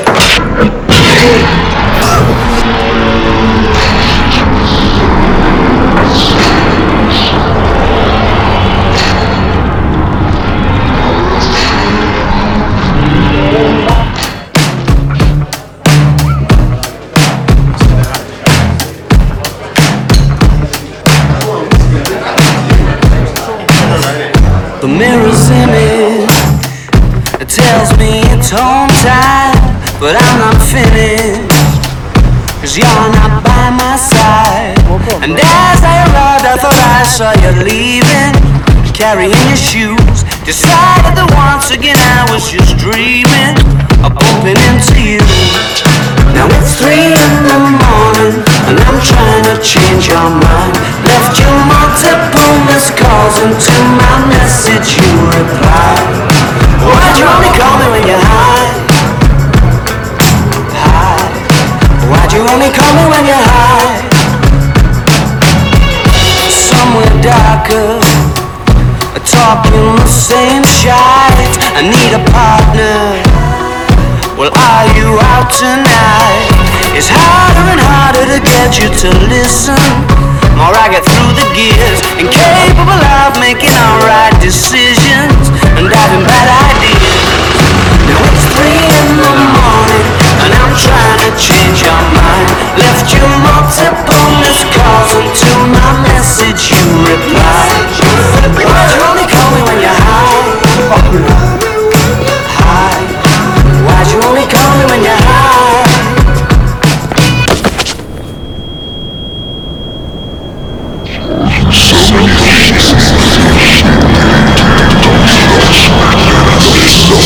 The mirror's image, it tells me it's home time, but I'm not finished, 'cause you're not by my side. And as I arrived, I thought I saw you leaving, carrying your shoes. Decided that once again I was just dreaming of bumping into you. Now it's 3 in the morning, and I'm trying to change your mind. Left you multiple missed calls, and to my message you replied. Why'd you only call me when you're high? High. Why'd you only call me when you're high? Somewhere darker, talking the same shite. I need a partner. Well, are you out tonight? It's harder and harder to get you to listen. More I get through the gears, incapable of making alright decisions and having bad ideas. Now it's 3 in the morning, and I'm trying to change your mind. Left you multiple missed calls, and to my message you replied. Why'd you only call me when you're high? High. Why'd you only call me when you're high? So many things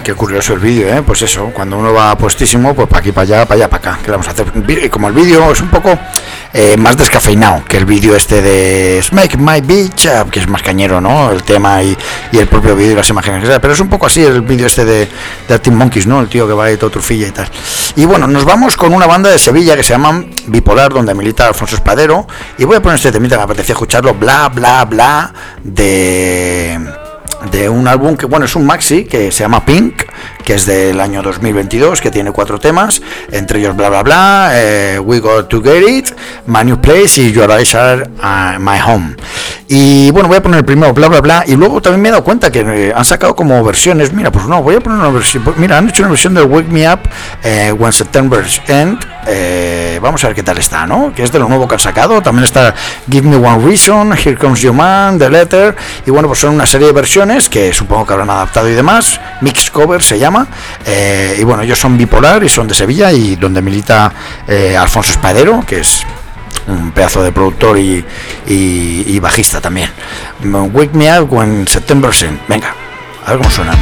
Qué curioso el vídeo, pues eso, cuando uno va puestísimo, pues para aquí, para allá, para acá. ¿Qué vamos a hacer? Y como el vídeo es un poco más descafeinado que el vídeo este de Smake My Bitch, que es más cañero, ¿no? El tema y el propio vídeo y las imágenes, pero es un poco así el vídeo este de Arctic Monkeys, ¿no? El tío que va ahí todo trufilla y tal. Y bueno, nos vamos con una banda de Sevilla que se llama Bipolar, donde milita Alfonso Espadero, y voy a poner este temita, me apetecía escucharlo, Bla Bla Bla, de un álbum que, bueno, es un maxi que se llama Pink, que es del año 2022, que tiene 4 temas, entre ellos Bla Bla Bla, We Got to Get It, My New Place y Your Eyes Are My Home. Y bueno, voy a poner el primero Bla Bla Bla, y luego también me he dado cuenta que han sacado como versiones. Mira, pues no, voy a poner una versión. Mira, han hecho una versión de Wake Me Up When September's End. Vamos a ver qué tal está, ¿no? Que es de lo nuevo que han sacado. También está Give Me One Reason, Here Comes Your Man, The Letter. Y bueno, pues son una serie de versiones que supongo que habrán adaptado y demás. Mix Cover se llama. Y bueno, ellos son Bipolar y son de Sevilla, y donde milita Alfonso Espadero, que es un pedazo de productor y bajista también. Wake Me Up When September's End. Venga, a ver cómo suena.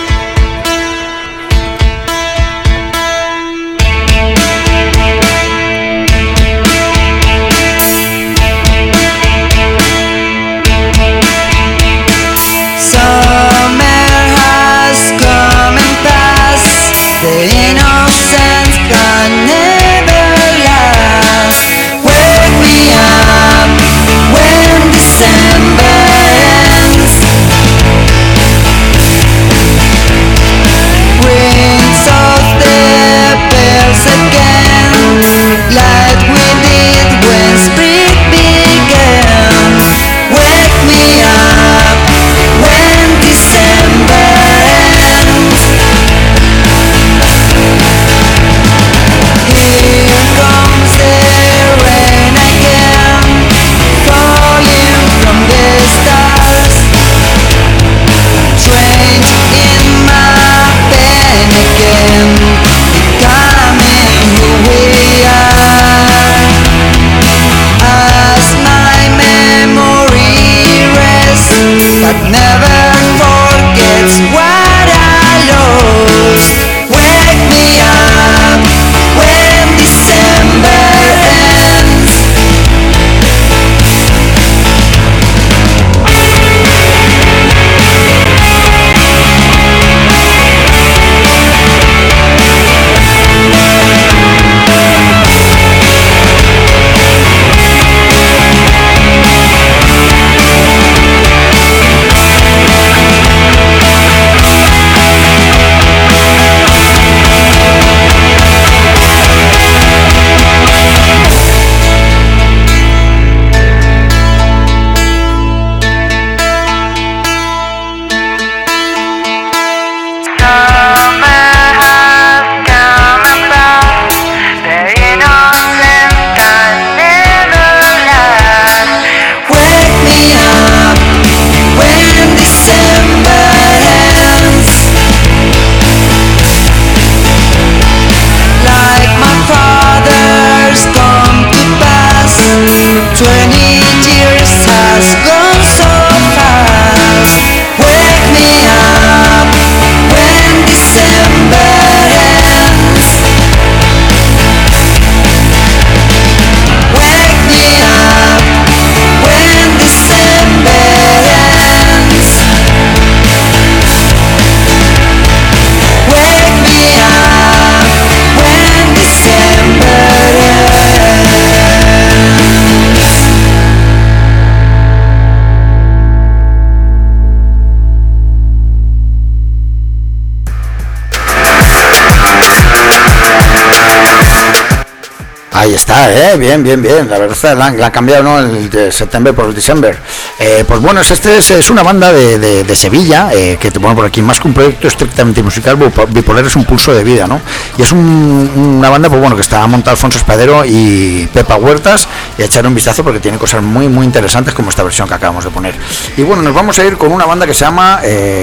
Ahí está, bien, la verdad es que la han cambiado, ¿no? El de September por el December. Pues bueno, es una banda de Sevilla, que te pongo por aquí, más que un proyecto estrictamente musical, Bipolar es un pulso de vida, ¿no? Y es una banda, pues bueno, que está montado Alfonso Espadero y Pepa Huertas, y a echar un vistazo porque tiene cosas muy, muy interesantes como esta versión que acabamos de poner. Y bueno, nos vamos a ir con una banda que se llama...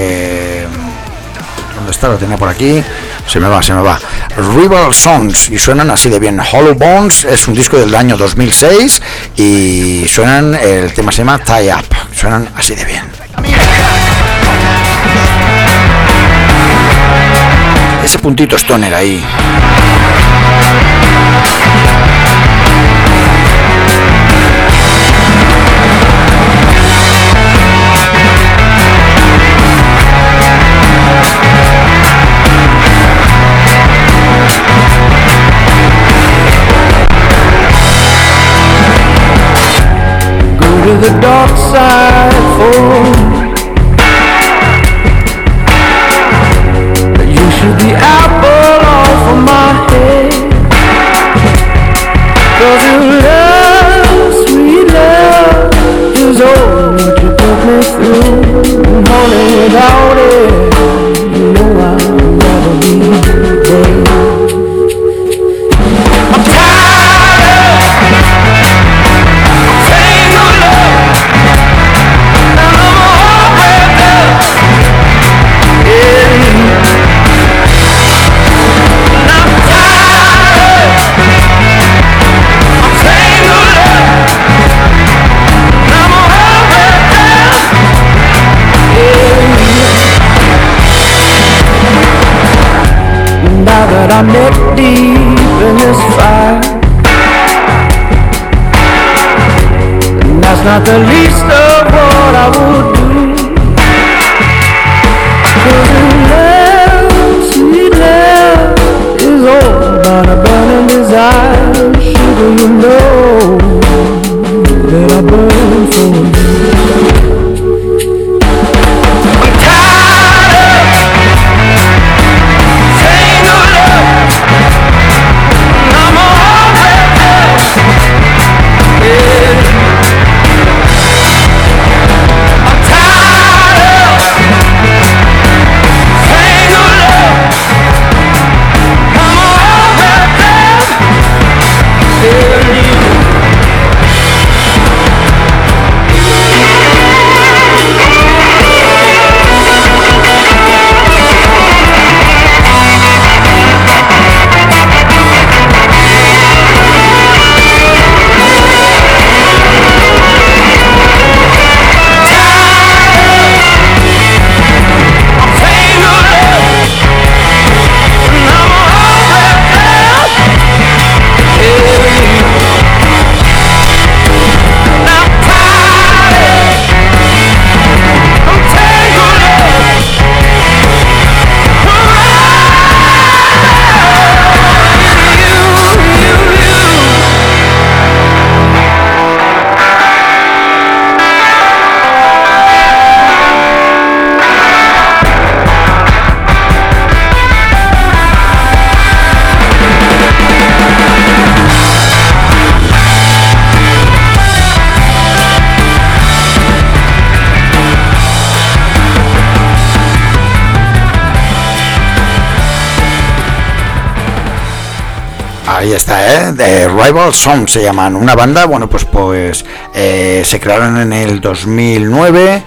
¿dónde está? Lo tenía por aquí. Se me va. Rival Songs, y suenan así de bien. Hollow Bones es un disco del año 2006 y suenan, el tema se llama Tie Up, suenan así de bien. ese puntito stoner ahí. To the dark side for you should be apple off of my head, 'cause your love, sweet love, is all that you put me through. Honey, without it, you know I'd rather be dead. I'm tired of saying no love, and I'm all wrapped up, yeah. And I'm tired of saying no love, and I'm all wrapped up, yeah. Now that I'm neck deep in this fire, that's not the least of what I would do. 'Cause your love, sweet love, is all about a burning desire. Sugar, you know that I burn for you. I'm tired of saying no love, and I'm all wrapped up, yeah. I'm tired of saying no love, I'm all wrapped up, yeah. Ahí está, The Rival Song se llaman, una banda, bueno, pues se crearon en el 2009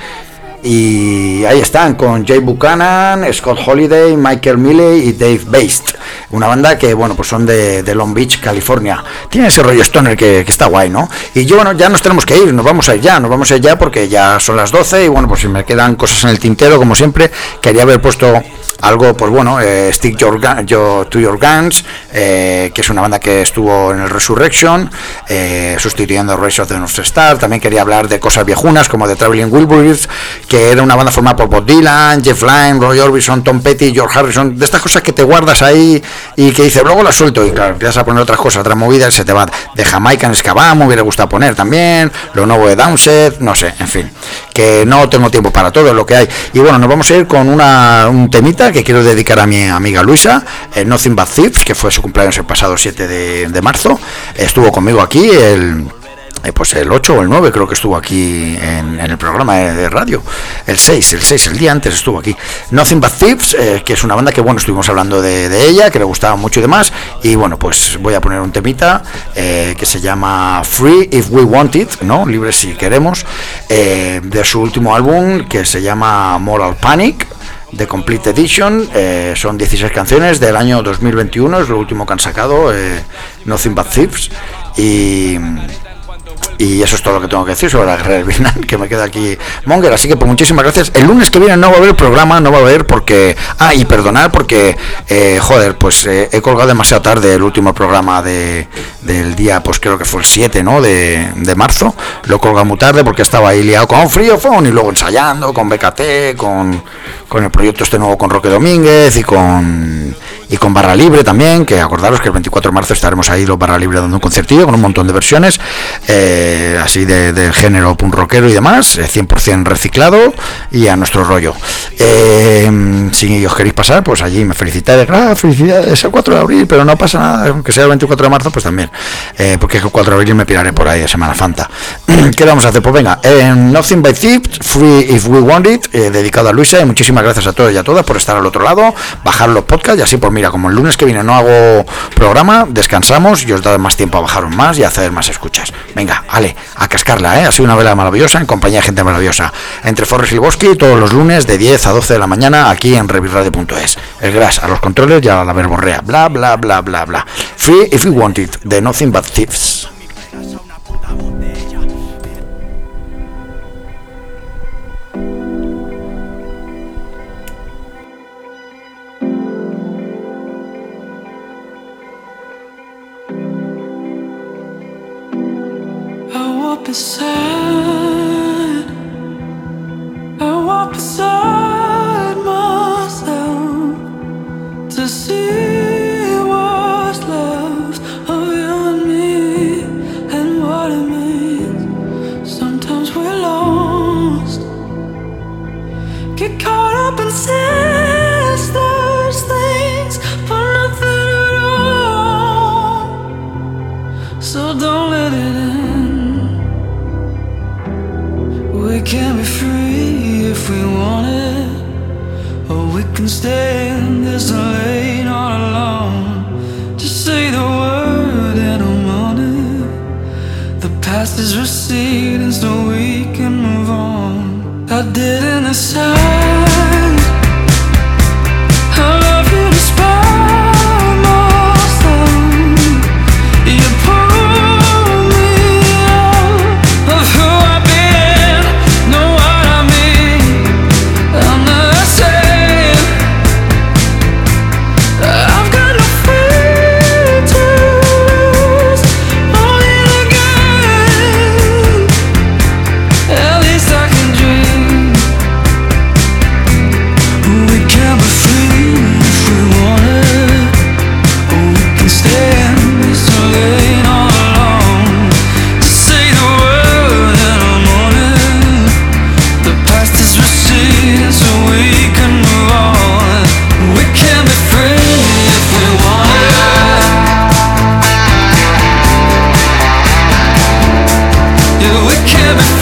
y ahí están con Jay Buchanan, Scott Holiday, Michael Milley y Dave Baste, una banda que, bueno, pues son de Long Beach, California. Tiene ese rollo stoner que está guay, ¿no? Y yo, bueno, ya nos tenemos que ir, nos vamos a ir ya porque ya son las 12 y, bueno, pues si me quedan cosas en el tintero, como siempre, quería haber puesto algo, pues bueno, Stick to Your Guns, que es una banda que estuvo en el Resurrection, sustituyendo a Rise of the North Star. También quería hablar de cosas viejunas como The Traveling Wilburys, que era una banda formada por Bob Dylan, Jeff Lynne, Roy Orbison, Tom Petty, George Harrison, de estas cosas que te guardas ahí y que dices, luego las suelto, y claro, empiezas a poner otras cosas, otras movidas, y se te va. De Jamaica en Escabá me hubiera gustado poner también, lo nuevo de Downset, no sé, en fin, que no tengo tiempo para todo lo que hay. Y bueno, nos vamos a ir con un temita que quiero dedicar a mi amiga Luisa, Nothing But Thieves, que fue su cumpleaños el pasado 7 de marzo. Estuvo conmigo aquí pues el 8 o el 9 creo que estuvo aquí en el programa de radio, el 6, el día antes estuvo aquí. Nothing But Thieves, que es una banda que, bueno, estuvimos hablando de ella, que le gustaba mucho y demás, y bueno, pues voy a poner un temita que se llama Free If We Want It, ¿no? Libres si queremos, de su último álbum que se llama Moral Panic, The Complete Edition. Son 16 canciones del año 2021, es lo último que han sacado, Nothing But Thieves, Y eso es todo lo que tengo que decir sobre la guerra del Vietnam, que me queda aquí monger. Así que pues muchísimas gracias. El lunes que viene no va a haber programa, no va a haber porque... y perdonar porque, pues he colgado demasiado tarde el último programa del día, pues creo que fue el 7, ¿no? de marzo. Lo he colgado muy tarde porque estaba ahí liado con Friofone y luego ensayando con BKT, con el proyecto este nuevo con Roque Domínguez y con Barra Libre también, que acordaros que el 24 de marzo estaremos ahí los Barra Libre dando un conciertillo con un montón de versiones así del género punk rockero y demás, 100% reciclado y a nuestro rollo. Si os queréis pasar, pues allí me felicitáis, felicidades el 4 de abril, pero no pasa nada, aunque sea el 24 de marzo, pues también, porque el 4 de abril me piraré por ahí de Semana Santa. ¿Qué vamos a hacer? Pues venga, Nothing by Thieves, Free If We Want It, dedicado a Luisa, y muchísimas gracias a todos y a todas por estar al otro lado, bajar los podcasts y así, pues mira, como el lunes que viene no hago programa, descansamos y os da más tiempo a bajaros más y a hacer más escuchas. Venga, ale, a cascarla, ha sido una vela maravillosa en compañía de gente maravillosa. Entre Forres y Bosque, todos los lunes de 10 a 12 de la mañana aquí en revirradio.es. El Gras a los controles y a la verborrea, bla bla bla bla bla. Free If You Want It, de Nothing But Thieves. I walk beside myself to see what's left of you and me and what it means. Sometimes we're lost, get caught up in senseless things for nothing at all. So don't let it in. We can be free if we want it, or we can stay in this lane all alone. Just say the word and I'm on it. The past is receding so we can move on. I didn't decide I love you despite myself. You pulled me out of who I've been. Know what I mean? I'm not saying I've got no free to lose. Only again. At least I can dream. We can be free if we want it, or we can stand this lane all alone. Just say the word and I'm on it. The past is receding so we can move on. We can be free if we want it. Yeah, we can be free.